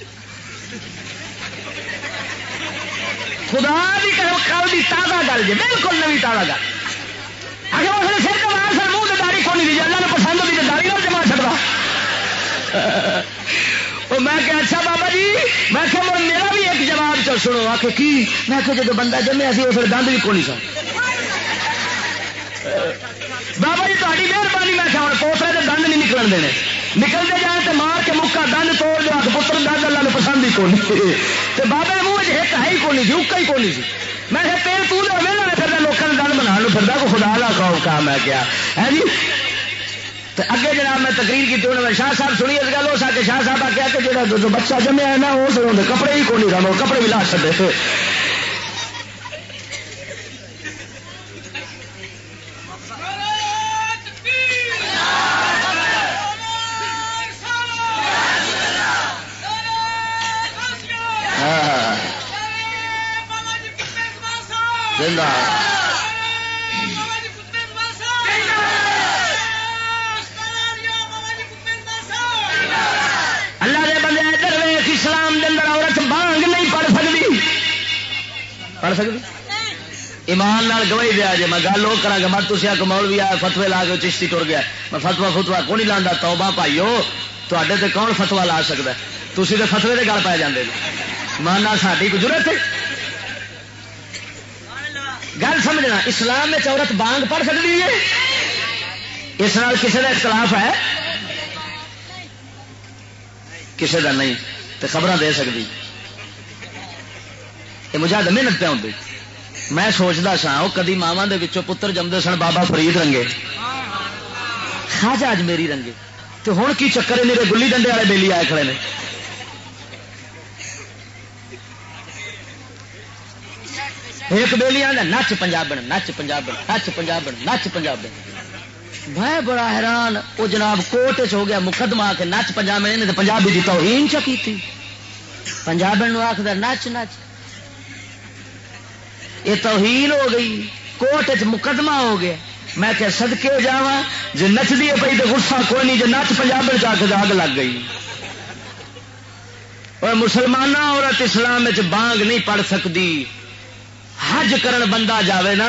خدا بھی کل کی تازہ گل جی بالکل نوی تازہ گل. آخر اس لیے سر تے وال سن منہ داڑھی کون نہیں دی اللہ نے پسند ہوتی تو داڑھی نہ جما چڑھتا. میں کہ اچھا بابا جی میں کہ میرا بھی ایک جواب چل سنو. آ کے کی میں کہ جب بندہ جمیا سی اس دند بھی کون سن. بابا جی تاری مہربانی. میں کہ ہوں پوترے کے دند نہیں نکلن دینے نکلتے جائیں تو مار کے مکا دند توڑ دیا پتر دند اللہ نے پسند ہی کون تو بابا منہ ایک ہے ہی کون سی اکا ہی کون سی. میں کہ تیل تو ویلا پھر لوگوں نے دند بنا لو پھر کو خدا کا خوف کہا. میں کیا ہے جی اگے جناب میں تقریر کی انہوں نے شاہ صاحب سنی اس گل ہو سکے. شاہ صاحب آ کیا کہ جو بچہ جمیا ہے نا اس کپڑے ہی کون نہیں رہے کپڑے بھی لا چڑے. اللہ دے بندے ادھر ویکھ اسلام دے اندر عورت بانگ نہیں پڑھ سکتی ایمان نال گواہی دیا جی میں گل وہ کرا گا مت تھی آ مولوی آیا فتوے لا کے چشتی ٹر گیا میں فتوا کو نہیں لانا توبہ بھائیو تے کون فتوا لا سکتا تھی تو فتوے کے گل پی جاندے ماننا ساری کوئی ضرورت ہے گل سمجھنا اسلام میں عورت بانگ پڑھ سکتی ہے اس نال کسی کا اختلاف ہے کسی کا نہیں تو خبر دے سکتی یہ مجاہد محنت پہ ہوتی میں سوچتا سا وہ کدی ماوا پتر جمدے سن بابا فرید رنگے خواجہ اجمیری رنگے تو ہوں کی چکر میرے گلی ڈنڈے والے بیلی آئے کھڑے نے ایک بیلی آدھا نچ پنجابن نچ پنجابن نچ پنجابن نچ پنجابن میں بڑا حیران وہ جناب کوٹ ہو گیا مقدمہ آ کے نچ پنجابن نے پنجابی کی توہین چکی تھی پنجابن آخر نچ نچ یہ توہین ہو گئی کوٹ مقدمہ ہو گیا میں کہ صدقے جاواں جی نچدی پئی تو غصہ کوئی نہیں جی نچ پنجابن چا کے آگ لگ گئی اور مسلمانہ عورت اسلام بانگ نہیں پڑھ سکتی حج کرن بندہ جاوے نا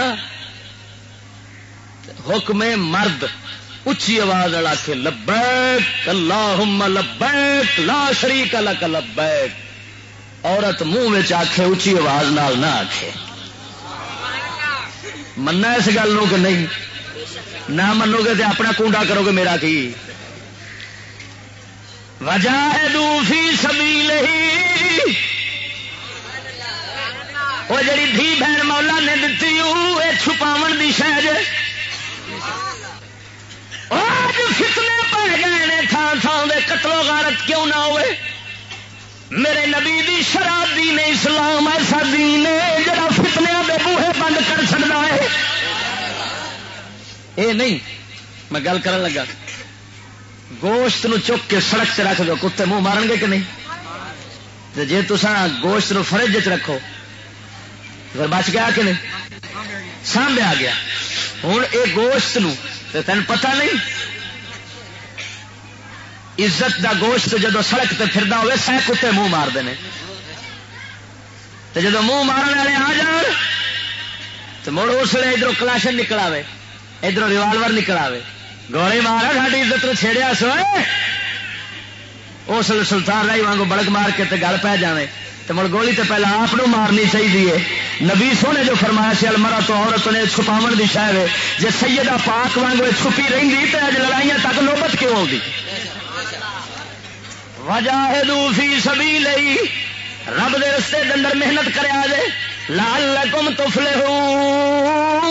حکم مرد اچھی آواز والا کے لبیک اللہم لبیک لا شریک لک لبیک عورت منہ میں آکھے اچھی آواز نال نہ آکھے مننا اس گل نو کہ نہیں نہ منو گے تو اپنا کونڈا کرو گے میرا کی وجاہدوا فی سبیلہ وہ جڑی دھی بہن مولا نے دتی یہ چھپاون دی شہ آج فتنے پہ گئے نے تھان تھان دے قتل و غارت کیوں نہ ہوئے میرے نبی دی شراب دین اسلام ایسا دین ہے جڑا فتنیاں دے بوہے بند کر سکتا ہے اے نہیں میں گل کرن لگا گوشت نو چک کے سڑک سے رکھ دو کتے منہ مارن گے کہ نہیں جے تساں گوشت نو فرج چ رکھو پھر بچ گیا کہ نہیں سامنے آ گیا ہوں یہ گوشت نو تین پتہ نہیں عزت دا گوشت جدو سڑک تے پھردا ہوئے سہ کتے منہ مارتے ہیں جدو منہ مارن والے آ جان تو مڑ اس لیے ادھر کلاشن نکل آئے ادھر ریوالور نکل آئے گولی مارا ساری عزت نو چھیڑیا سوئے اس لیے سلطان رائی وانگو بڑک مار کے گل پی جائے تو مڑ گولی تو پہلے آپ مارنی چاہیے نبی سونے جو فرمایا سی المرا تو عورت نے چھپاون دی شاید ہے جی سیدہ پاک وانگو چھپی رہی تو اج لڑائیاں تک نوبت کیوں ہوگی وجاہدوا فی سبیلہ رب دے رستے دے اندر محنت کریا جے لعلکم تفلحون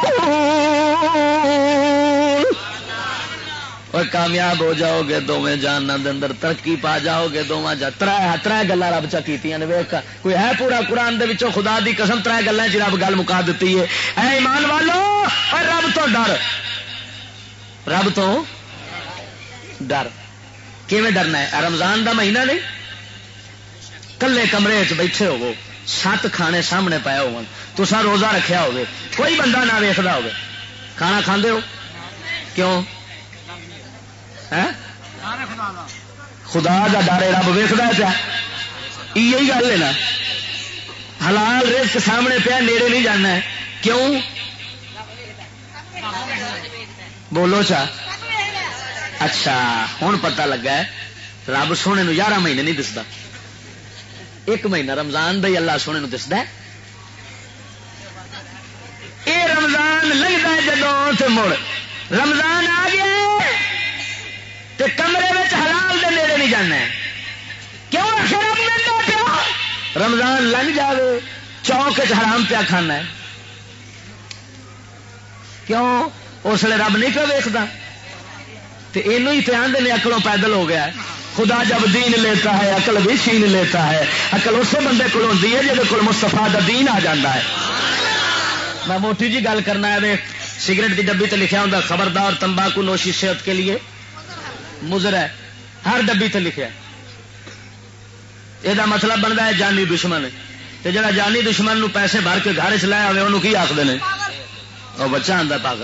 اور کامیاب ہو جاؤ گے دونوں جاننا دے اندر ترقی پا جاؤ گے دونوں جا تر گلا رب چا کیتیاں نے ویکھ کوئی ہے پورا قرآن دے وچوں خدا دی قسم تر گلاں چ رب گل مکا دتی ہے اے ایمان والو اور رب تو ڈر رب تو ڈر کیویں ڈرنا ہے رمضان دا مہینہ نہیں کلے کمرے چ بیٹھے ہوو 7 کھانے سامنے پائے ہون تساں روزہ رکھیا ہوے کوئی بندہ نہ ویکھدا ہوے کھانا کھاندے ہو کیوں خدا دا ڈر رب ویکھدا پیا یہی گل ہے نا حلال رزق سامنے پیا نیڑے نہیں جانا ہے کیوں بولو چا اچھا ہوں پتہ لگا ہے رب سونے نو 11 مہینے نہیں دستا 1 مہینہ رمضان دے اللہ سونے نو دستا ہے اے رمضان لگتا ہے جدوں تے مڑ رمضان آ گیا تے کمرے میں حلال دے نیڑے نہیں جانا ہے کیوں رب ملتا پیا رمضان لنگ جاوے چوک حرام پیا کھانا ہے کیوں اس لیے رب نہیں پہ ویکھدا تو یہ ہی پیان دے عقلوں پیدل ہو گیا ہے خدا جب دین لیتا ہے عقل بھی چھین لیتا ہے عقل اسی بندے کو ہوتی ہے جہاں کو مستفا دا دین آ جاتا ہے میں موٹی جی گل کرنا ہے سگریٹ کی ڈبی تے لکھا ہوں خبردار تمباکو نوشی صحت کے لیے مضر ہے ہر ڈبی تے لکھا یہ مطلب بنتا ہے جانی دشمن تے جڑا جانی دشمن نو پیسے بھر کے گھر چ لایا ہوئے انہوں کی آخر نے وہ بچہ آتا پاگل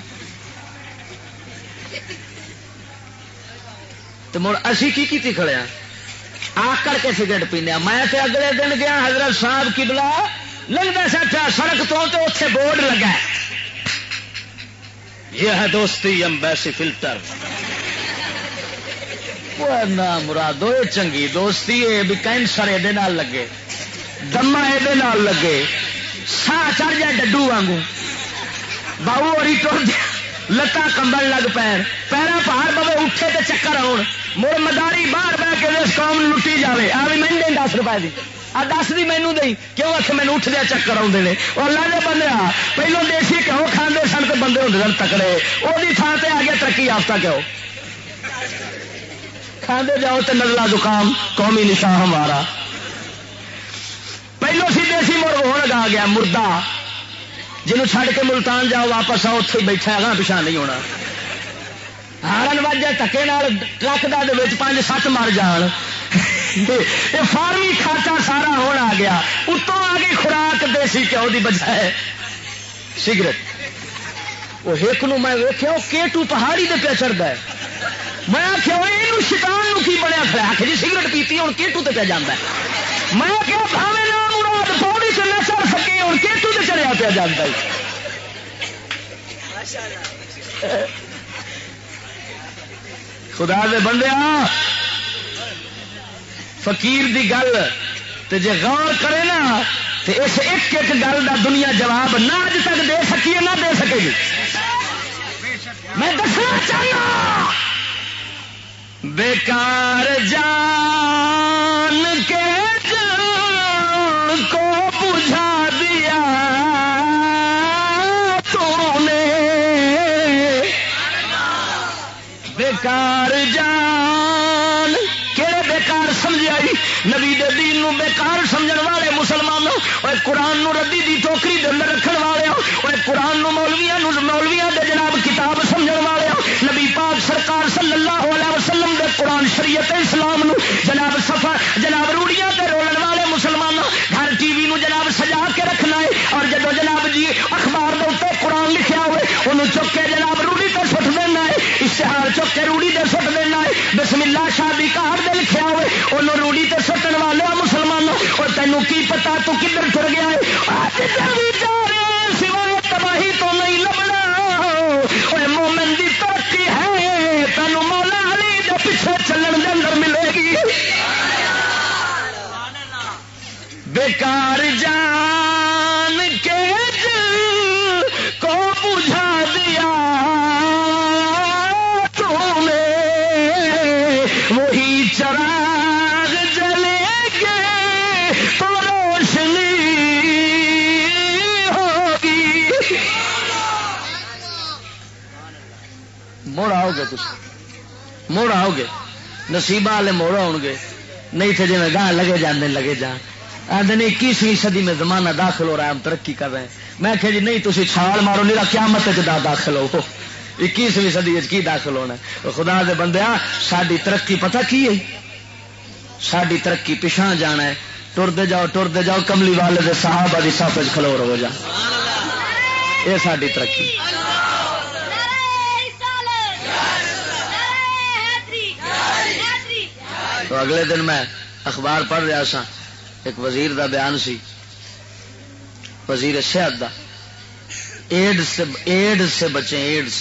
تو مڑ اسی کی کھڑے ہیں آ کر کے سگریٹ پینے میں تے اگلے دن گیا حضرت صاحب قبلہ لگتا سا سڑک تو اتنے بورڈ لگا یہ ہے دوستی ایمبیسی فلٹر. مرادو یہ چنگی دوستی ہے بھی کینسر یہ لگے دما یہ لگے سا چڑھ جائے ڈڈو وانگو باؤ اور لتاں کمبل لگ پین پیرا پہاڑ بابے اٹھے تے چکر آن مڑ مداری باہر بہ کے اس قوم لٹی جائے آ بھی مہنگے 10 روپئے دی آ 10 دی مینو دئی کیوں آخ مینو اٹھ دیا چکر آتے ہیں وہ اللہ نے بندے پہلو دیسی گھیو کھانے سن تو بندے ہوتے سن تکڑے وہی تھان سے آ گیا ترقی یافتہ گھیو کھانے جاؤ تو نزلہ زکام قومی نشاں ہمارا. پہلو سی دیسی مڑ وہ لگا گیا مردہ جنہوں چھڈ کے ملتان جاؤ واپس آؤ اتنے بیٹھا ہے پچھا نہیں ہونا ہارن وجہ دکے ٹرک دے 5-7 مر جان یہ فارمی کھاٹا سارا ہونا آ گیا اتوں آ گئی خوراک دیسی گھیو کی بجائے سگریٹ. وہ ایک نو میں ویکیا وہ کیٹو پہاڑی دے پہ چڑھتا ہے میں آخیا یہ شیطان کی بنیا کھڑا آخ جی سگریٹ پیتی ہوں کیٹو تے پہ جانا میں کیا بھاوے نام مراد پوڑی سے نہ چڑھ سکے ہوں کیٹو تے چڑھیا پہ جانا خدا دے بندیاں فقیر دی گل تے جے غور کرے نا تے اس ایک ایک گل دا دنیا جواب نہ اج تک دے سکی نہ دے سکے گی. میں دسنا چاہنا بیکار جان کے دل کو بجھا دیا تو نے بیکار جان کہڑے بیکار سمجھائی نبی دے دین نو بیکار سمجھن والے مسلمانوں اور قرآن نو ردی دی ٹوکری دے اندر رکھن والے اور قرآن نو مولویاں دے جناب کتاب سمجھن والے نبی پاک سرکار صلی اللہ علیہ وسلم دے قرآن شریعت اسلام نو جناب صفا جناب روڑیاں تے رولن والے مسلمانوں گھر ٹی وی نو جناب سجا کے رکھنا ہے اور جدو جناب جی اخبار دے اوپر قرآن لکھیا ہوئے انہوں چک کے جناب روڑی تے سٹ دینا ہے اشتہار چک کے روڑی تے سٹ دینا ہے بسم اللہ شادی کارڈ دے لکھیا ہوئے انہوں روڑی تے سٹن والے مسلمانوں اور تینوں کی پتا تو کدھر ٹر گیا ہے سوائے تباہی تو نہیں لبنا اور مومن دی ترقی ہے تینوں مولا علی دے پیچھے چلن دے اندر ملے گی. بیکار جان کے دل کو بجھا دیا تو نے وہی چراغ جلے گے تو روشنی ہوگی. موڑ آؤ گے تم موڑ آؤ گے نصیبہ والے موڑ آؤ گے نہیں تھے جی میں گاہ لگے جان آدھے 21ویں صدی میں زمانہ داخل ہو رہا ہے ہم ترقی کر رہے ہیں. میں کہ جی نہیں تھی چھال مارو نہیں قیامت داخل ہو 21ویں صدی کی داخل ہونا ہے. خدا دے بندے ساری ترقی پتہ کی ہے ساری ترقی پچھا جانا ہے ٹرتے جاؤ کملی والے دے صحابہ دی صف وچ کھلو رہو جا یہ ساری ترقی. تو اگلے دن میں اخبار پڑھ رہا سا ایک وزیر دا بیان سی وزیر صحت دا ایڈز سے بچیں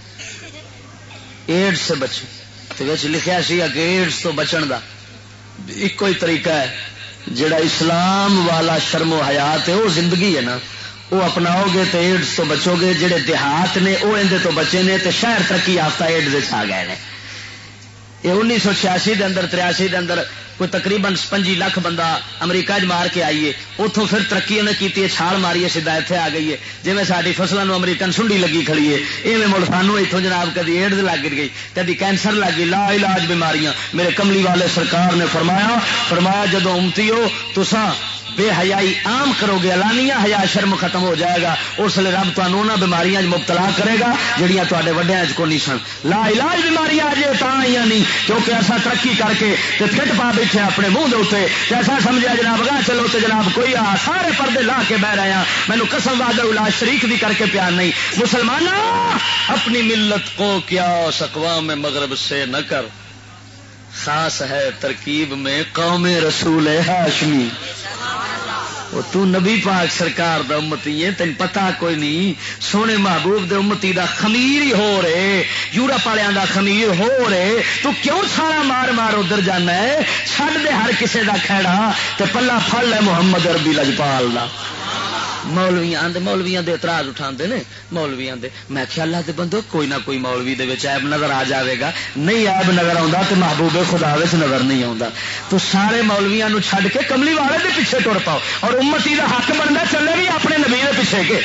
ایڈز سے بچیں تو لکھا سی کہ ایڈز تو بچن دا ایک ہی طریقہ ہے جڑا اسلام والا شرم و حیات ہے وہ زندگی ہے نا وہ اپناؤ گے تو ایڈز تو بچو گے. جڑے دیہات نے وہ اندر تو بچے نے تو شہر ترقی یافتہ ایڈز آ گئے ہیں. یہ 1986 دے اندر 83 دے اندر کوئی تقریباً 25 لاکھ بندہ امریکہ مار کے آئیے اتوں پھر ترقی انہیں کی چھال ماری ہے سیدھا اتنے آ گئی ہے جی میں ساری فصلوں امریکن سنڈی لگی کھڑی ہے یہ مڑ سانوں اتوں جناب کدی ایڈز لگ گئی کدی کینسر لگ گئی لا علاج بیماریاں. میرے کملی والے سرکار نے فرمایا جدو امتی ہو تساں بے حیائی عام کرو گے اعلانیہ حیا شرم ختم ہو جائے گا اس لیے رب تمہیں انہوں بیماریاں مبتلا کرے گا جہاں تے وڈیا کو نہیں سن. لا علاج بیماریاں اجے تا آئی نہیں کیونکہ ایسا ترقی کر کے فٹ پا بیٹھے اپنے منہ دے اتنے ایسا سمجھا جناب گاہ چلو تو جناب کوئی سارے پردے لا کے بہ رہے ہیں مینو قسم وعدہ علاج شریک بھی کر کے پیار نہیں. مسلمان اپنی ملت کو کیا اقوام مغرب سے نہ کر خاص ہے ترکیب میں قوم رسول ہاشمی. تو نبی پاک سرکار دا امتی ہے، تین پتا کوئی نہیں سونے محبوب دے امتی دا خمیر ہی ہو رہے، یورپ والوں دا خمیر ہو رہے، تو کیوں سارا مار مار ادھر جانا ہے؟ چھڈ دے ہر کسے دا کھیڑا تے پلا پھڑ لے محمد عربی لجپال دا۔ مولویاں دے اعتراض اٹھاندے نے، مولویاں دے، میں کہ اللہ دے بندو کوئی نہ کوئی مولوی دے وچ عیب نظر آ جاوے گا، نہیں عیب نظر آوندا تے محبوب خدا وچ نظر نہیں آوندا، تو سارے مولویاں نو چھڈ کے کملی والے دے پیچھے ٹر پاؤ، اور امتی دا حق بندا چلے بھی اپنے نبی دے پیچھے کے،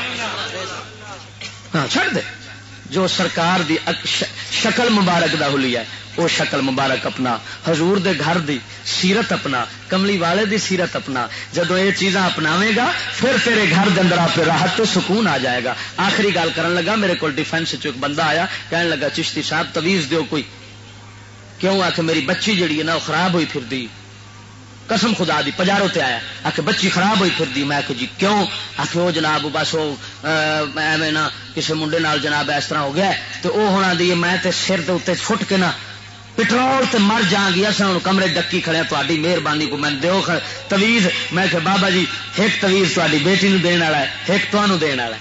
ہاں چھڈ دے جو سرکار دی شکل مبارک دا حلیہ ہے، وہ شکل مبارک اپنا، حضور دے گھر دی سیرت اپنا، کملی والے دی سیرت اپنا، جدو یہ چیزاں اپناوے گا پھر تیرے گھر دے اندر آپ راحت تو سکون آ جائے گا۔ آخری گل کرن لگا، میرے کو ڈیفینس چ ایک بندہ آیا، کہنے لگا چشتی صاحب تویز دیو کوئی، کیوں؟ آ کے میری بچی جڑی ہے نا وہ خراب ہوئی پھر دی، قسم خدا دی پجاروں تے آیا، آ کے بچی خراب ہوئی پھر دی، میں کہ جی کیوں؟ آ کے وہ جناب بس وہ ایویں نہ کسی منڈے نال جناب اس طرح ہو گیا تو وہ ہونا دی، میں تے سر دے اتنے چھٹ کے نا پٹرول تے مر جاں گی، اصل ہوں کمرے ڈکی کھڑے، تاری مہربانی کو میں دیو تویز، میں کہ بابا جی ایک تویز تاری بیٹی نو دین والا ہے، ایک تمہوں دین والا ہے،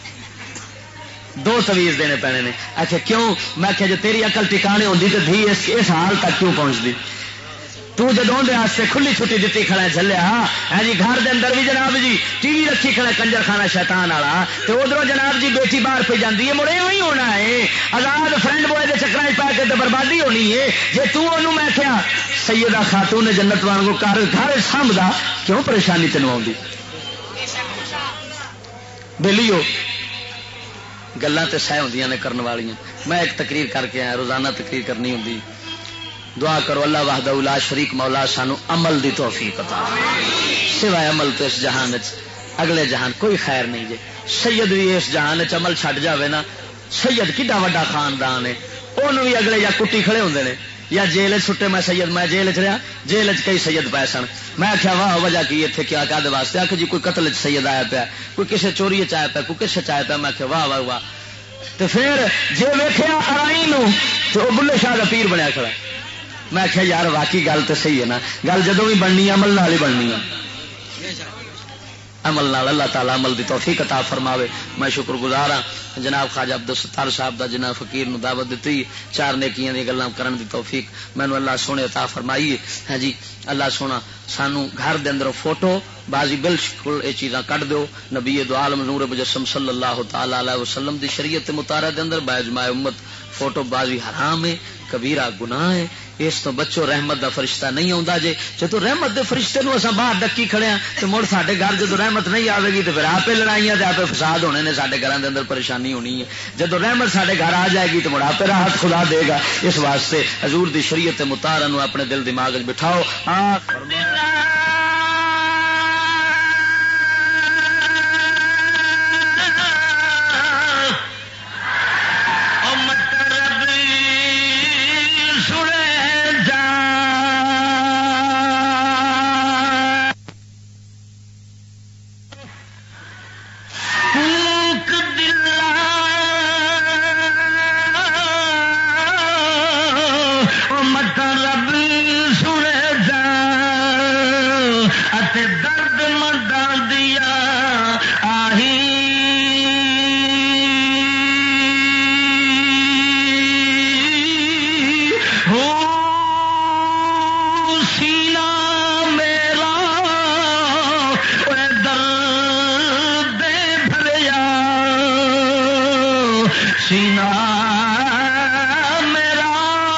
دو تویز دینے پینے نے۔ اچھا کیوں؟ میں کہ جو تیری عقل ٹکانے ہوندی تو دھی اس حال تک کیوں پہنچ دی؟ تو جدوں دے واسطے کھلی چھٹی دیتی کھڑا جھلیا ہے جی، گھر دے اندر بھی جناب جی ٹی وی رکھی کھڑا کنجر خانہ شیطان والا، تو ادھر جناب جی بیٹی باہر پہ جاتی ہے، مڑے وہی ہونا ہے، آزاد فرینڈ بوائے کے چکر پا کے تو بربادی ہونی ہے۔ جی توں میں کیا سیدہ خاتون جنت وانگو گھر سامدا، کیوں پریشانی تینوں آؤں؟ بہلی ہو گلاں تے سہ ہوندیاں نے کرن والیاں۔ میں ایک تقریر کر کے آیا، روزانہ تقریر کرنی ہوندی، دعا کرو اللہ وحدہ لا شریک مولا سانو عمل دی توفیق عطا، سوائے عمل تو اس جہان اگلے جہان کوئی خیر نہیں جے۔ سید بھی اس جہان عمل چھڈ جاوے نا، سید کڈا وڈا خاندان ہے، انہوں بھی اگلے یا کٹی کھڑے ہوندے نے یا جیل چھٹے، میں سید میں جیل چ رہا، جیل چ کئی سید پائے سن، میں آخیا واہ وجہ کی اتنے کیا کہتے واسطے؟ آخ جی کوئی قتل سید آیا پیا، کوئی کسی چوری چایا پیا، کوئی کسی چایا پیا، میں آخیا واہ واہ واہ، تو پھر جی ویخیا ارائی نو تو وہ بلے شاہ کا پیر بنیا کھڑا، میں آخیا یار واقعی گل تو صحیح ہے نا، گل جدوں بھی بننی عمل نال ہی بننی ہے، عمل نال اللہ تعالیٰ عمل دی توفیق عطا فرماوے۔ میں شکر گزار ہاں جناب خواجہ عبدالستار صاحب دا جناب فقیر نو دعوت دیتی، چار نیکیاں دی گلاں کرن دی توفیق مینوں اللہ سونے عطا فرمائی ہے جی۔ اللہ سونا سانو گھر دے اندر فوٹو بازی بالکل یہ چیزاں کٹ دیو، نبی دو عالم نور مجسم صلی اللہ تعالی علیہ وسلم دی شریعت مطالعہ دے اندر باجماع امت فوٹو بازی حرام ہے، کبیرہ گناہ ہے، اس تو بچو رحمت دا فرشتہ نہیں آتا جے، جدو رحمت دے فرشتے نو اساں باہر ڈکی کھڑے ہیں تو مڑ ساڈے گھر جدو رحمت نہیں آئے گی تو پھر آپ لڑائیاں تے آپ فساد ہونے نے، ساڈے گھراں دے اندر پریشانی ہونی ہے، جدو رحمت ساڈے گھر آ جائے گی تو مڑ آپ راحت خدا دے گا۔ اس واسطے حضور دی شریعت مطہرہ نو اپنے دل دماغ وچ بٹھاؤ۔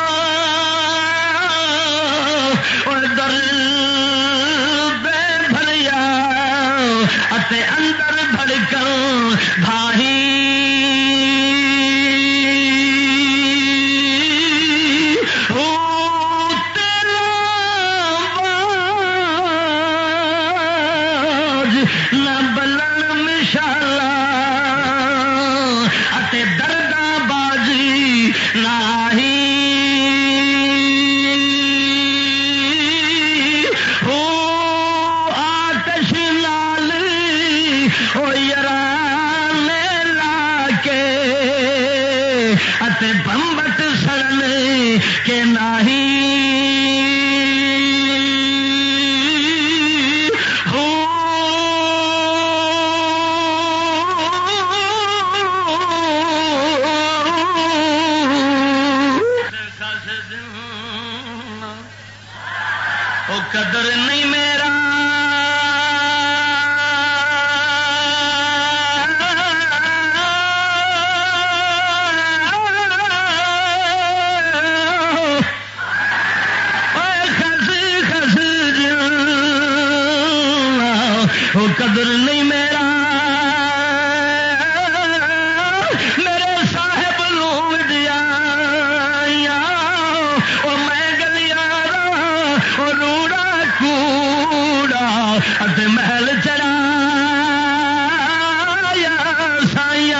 بھر قدر نہیں میرا قدر نہیں میرا میرے صاحب لوگ دیا اور میں گلیا اور روڑا کوڑا محل چڑھا سائیا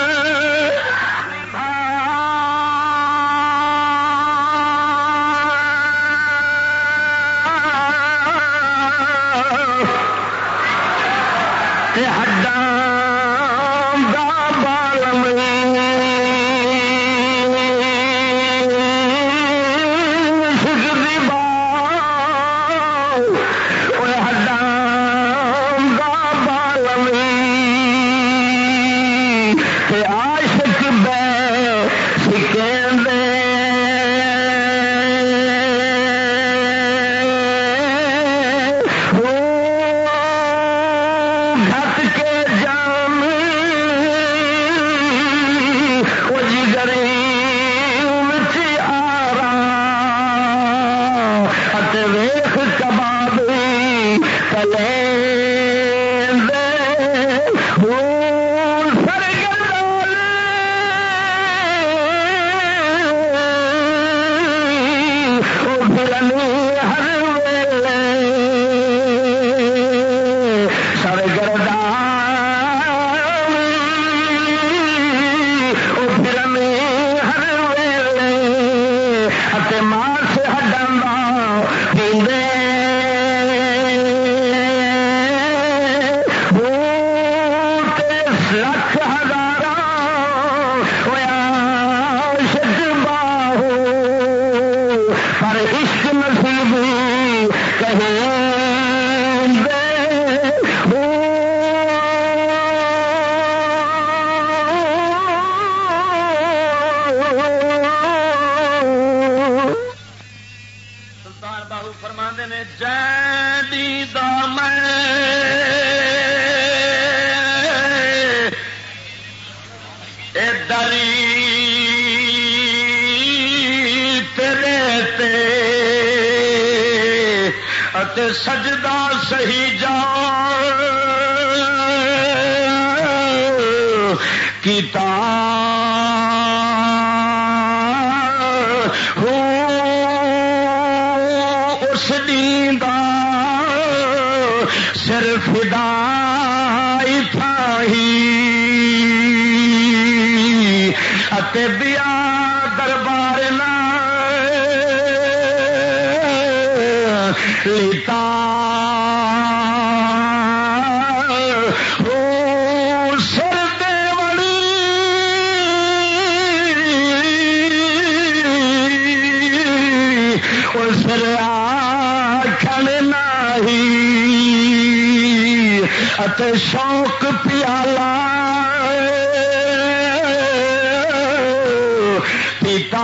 سجدہ سہی جا کیتا اس دین دا صرف فدائی تھاہی اتے بیا دربار نہ لیتا سر دے وڑی سر آکھن نہیں اتے شوق پیالہ پیتا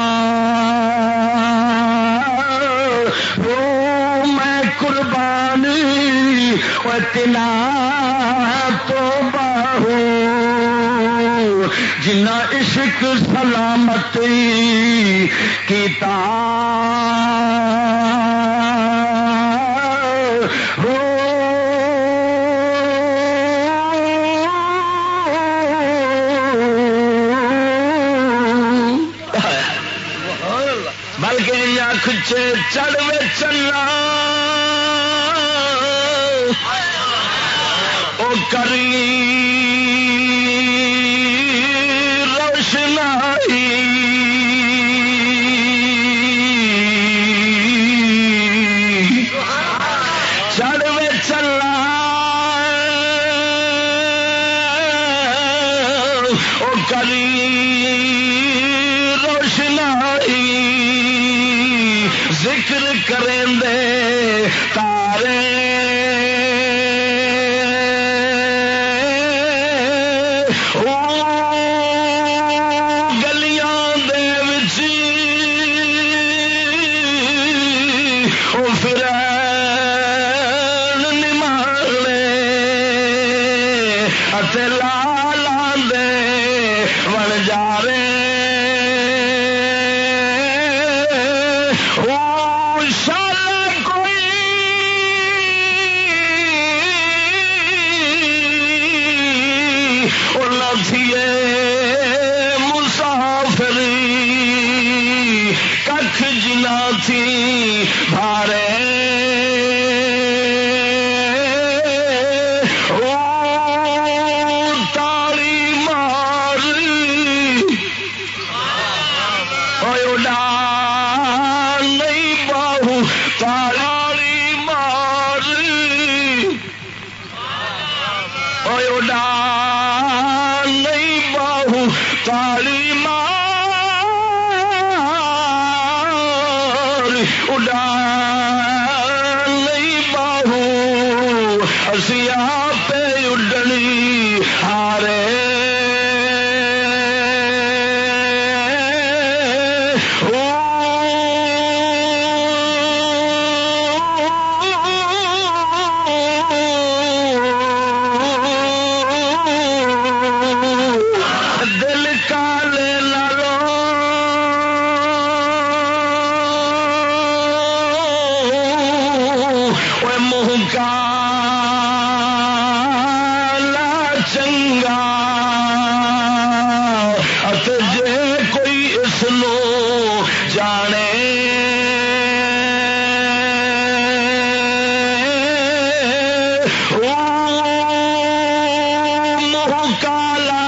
تلا تو باہو جنا عشق سلامتی کیتا ہو بلکہ یا کھچے چڑھوے چلا کری روشنائی چڑھوے چلا او کری روشنائی ذکر کریں دے تارے پھر تالی مار اڈا نہیں باہو تالی مار اڈا نہیں باہو تالی مار اڈا نہیں باہو اسی آپ اڈنی ہارے دل کالے لالو منہ کالا چنگا جے کوئی اس نو جانے منہ کالا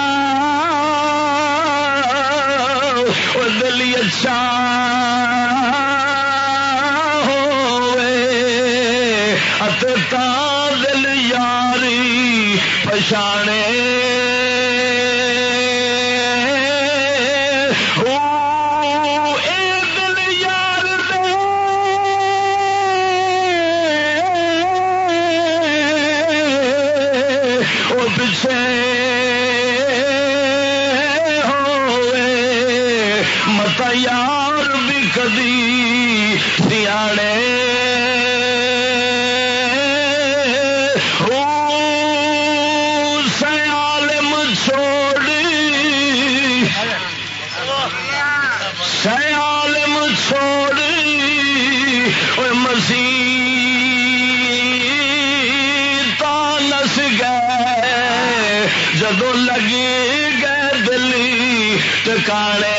دل اچھا دل یاری پچھانے دل یار دے وہ پچھے ہوئے مت یار بھی کدی سیانے سیالم چھوڑی مسیح تا نس گئے جدو لگی گئے دلی ٹکانے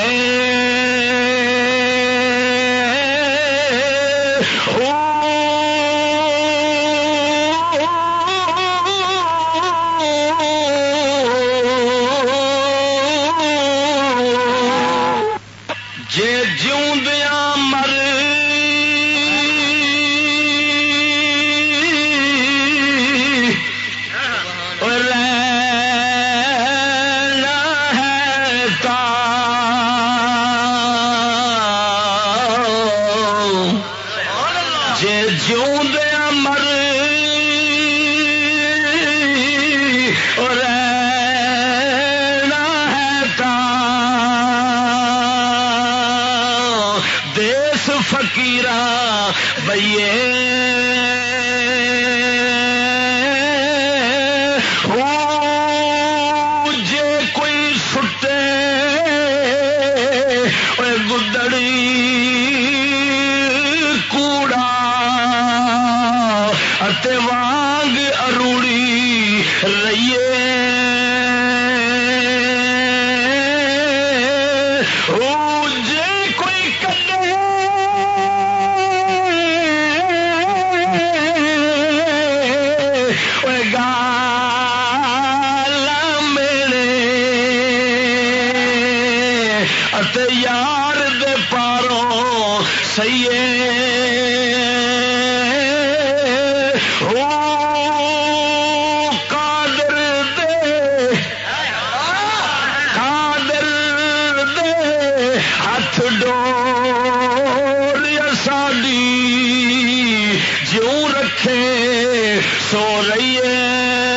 جے جیوندیاں مر رہنا ہے تا جے جیوندیاں مر رہنا ہے تا دیس فقیراں بئیے جے کوئی سٹے گدڑی کوڑا اتے وانگ اروڑی رہیے جے کوئی کڈے گال میرے اتے یار دے پاروں سیے قادر دے ہاتھ ڈور ساڈی جیوں رکھے سو رہیے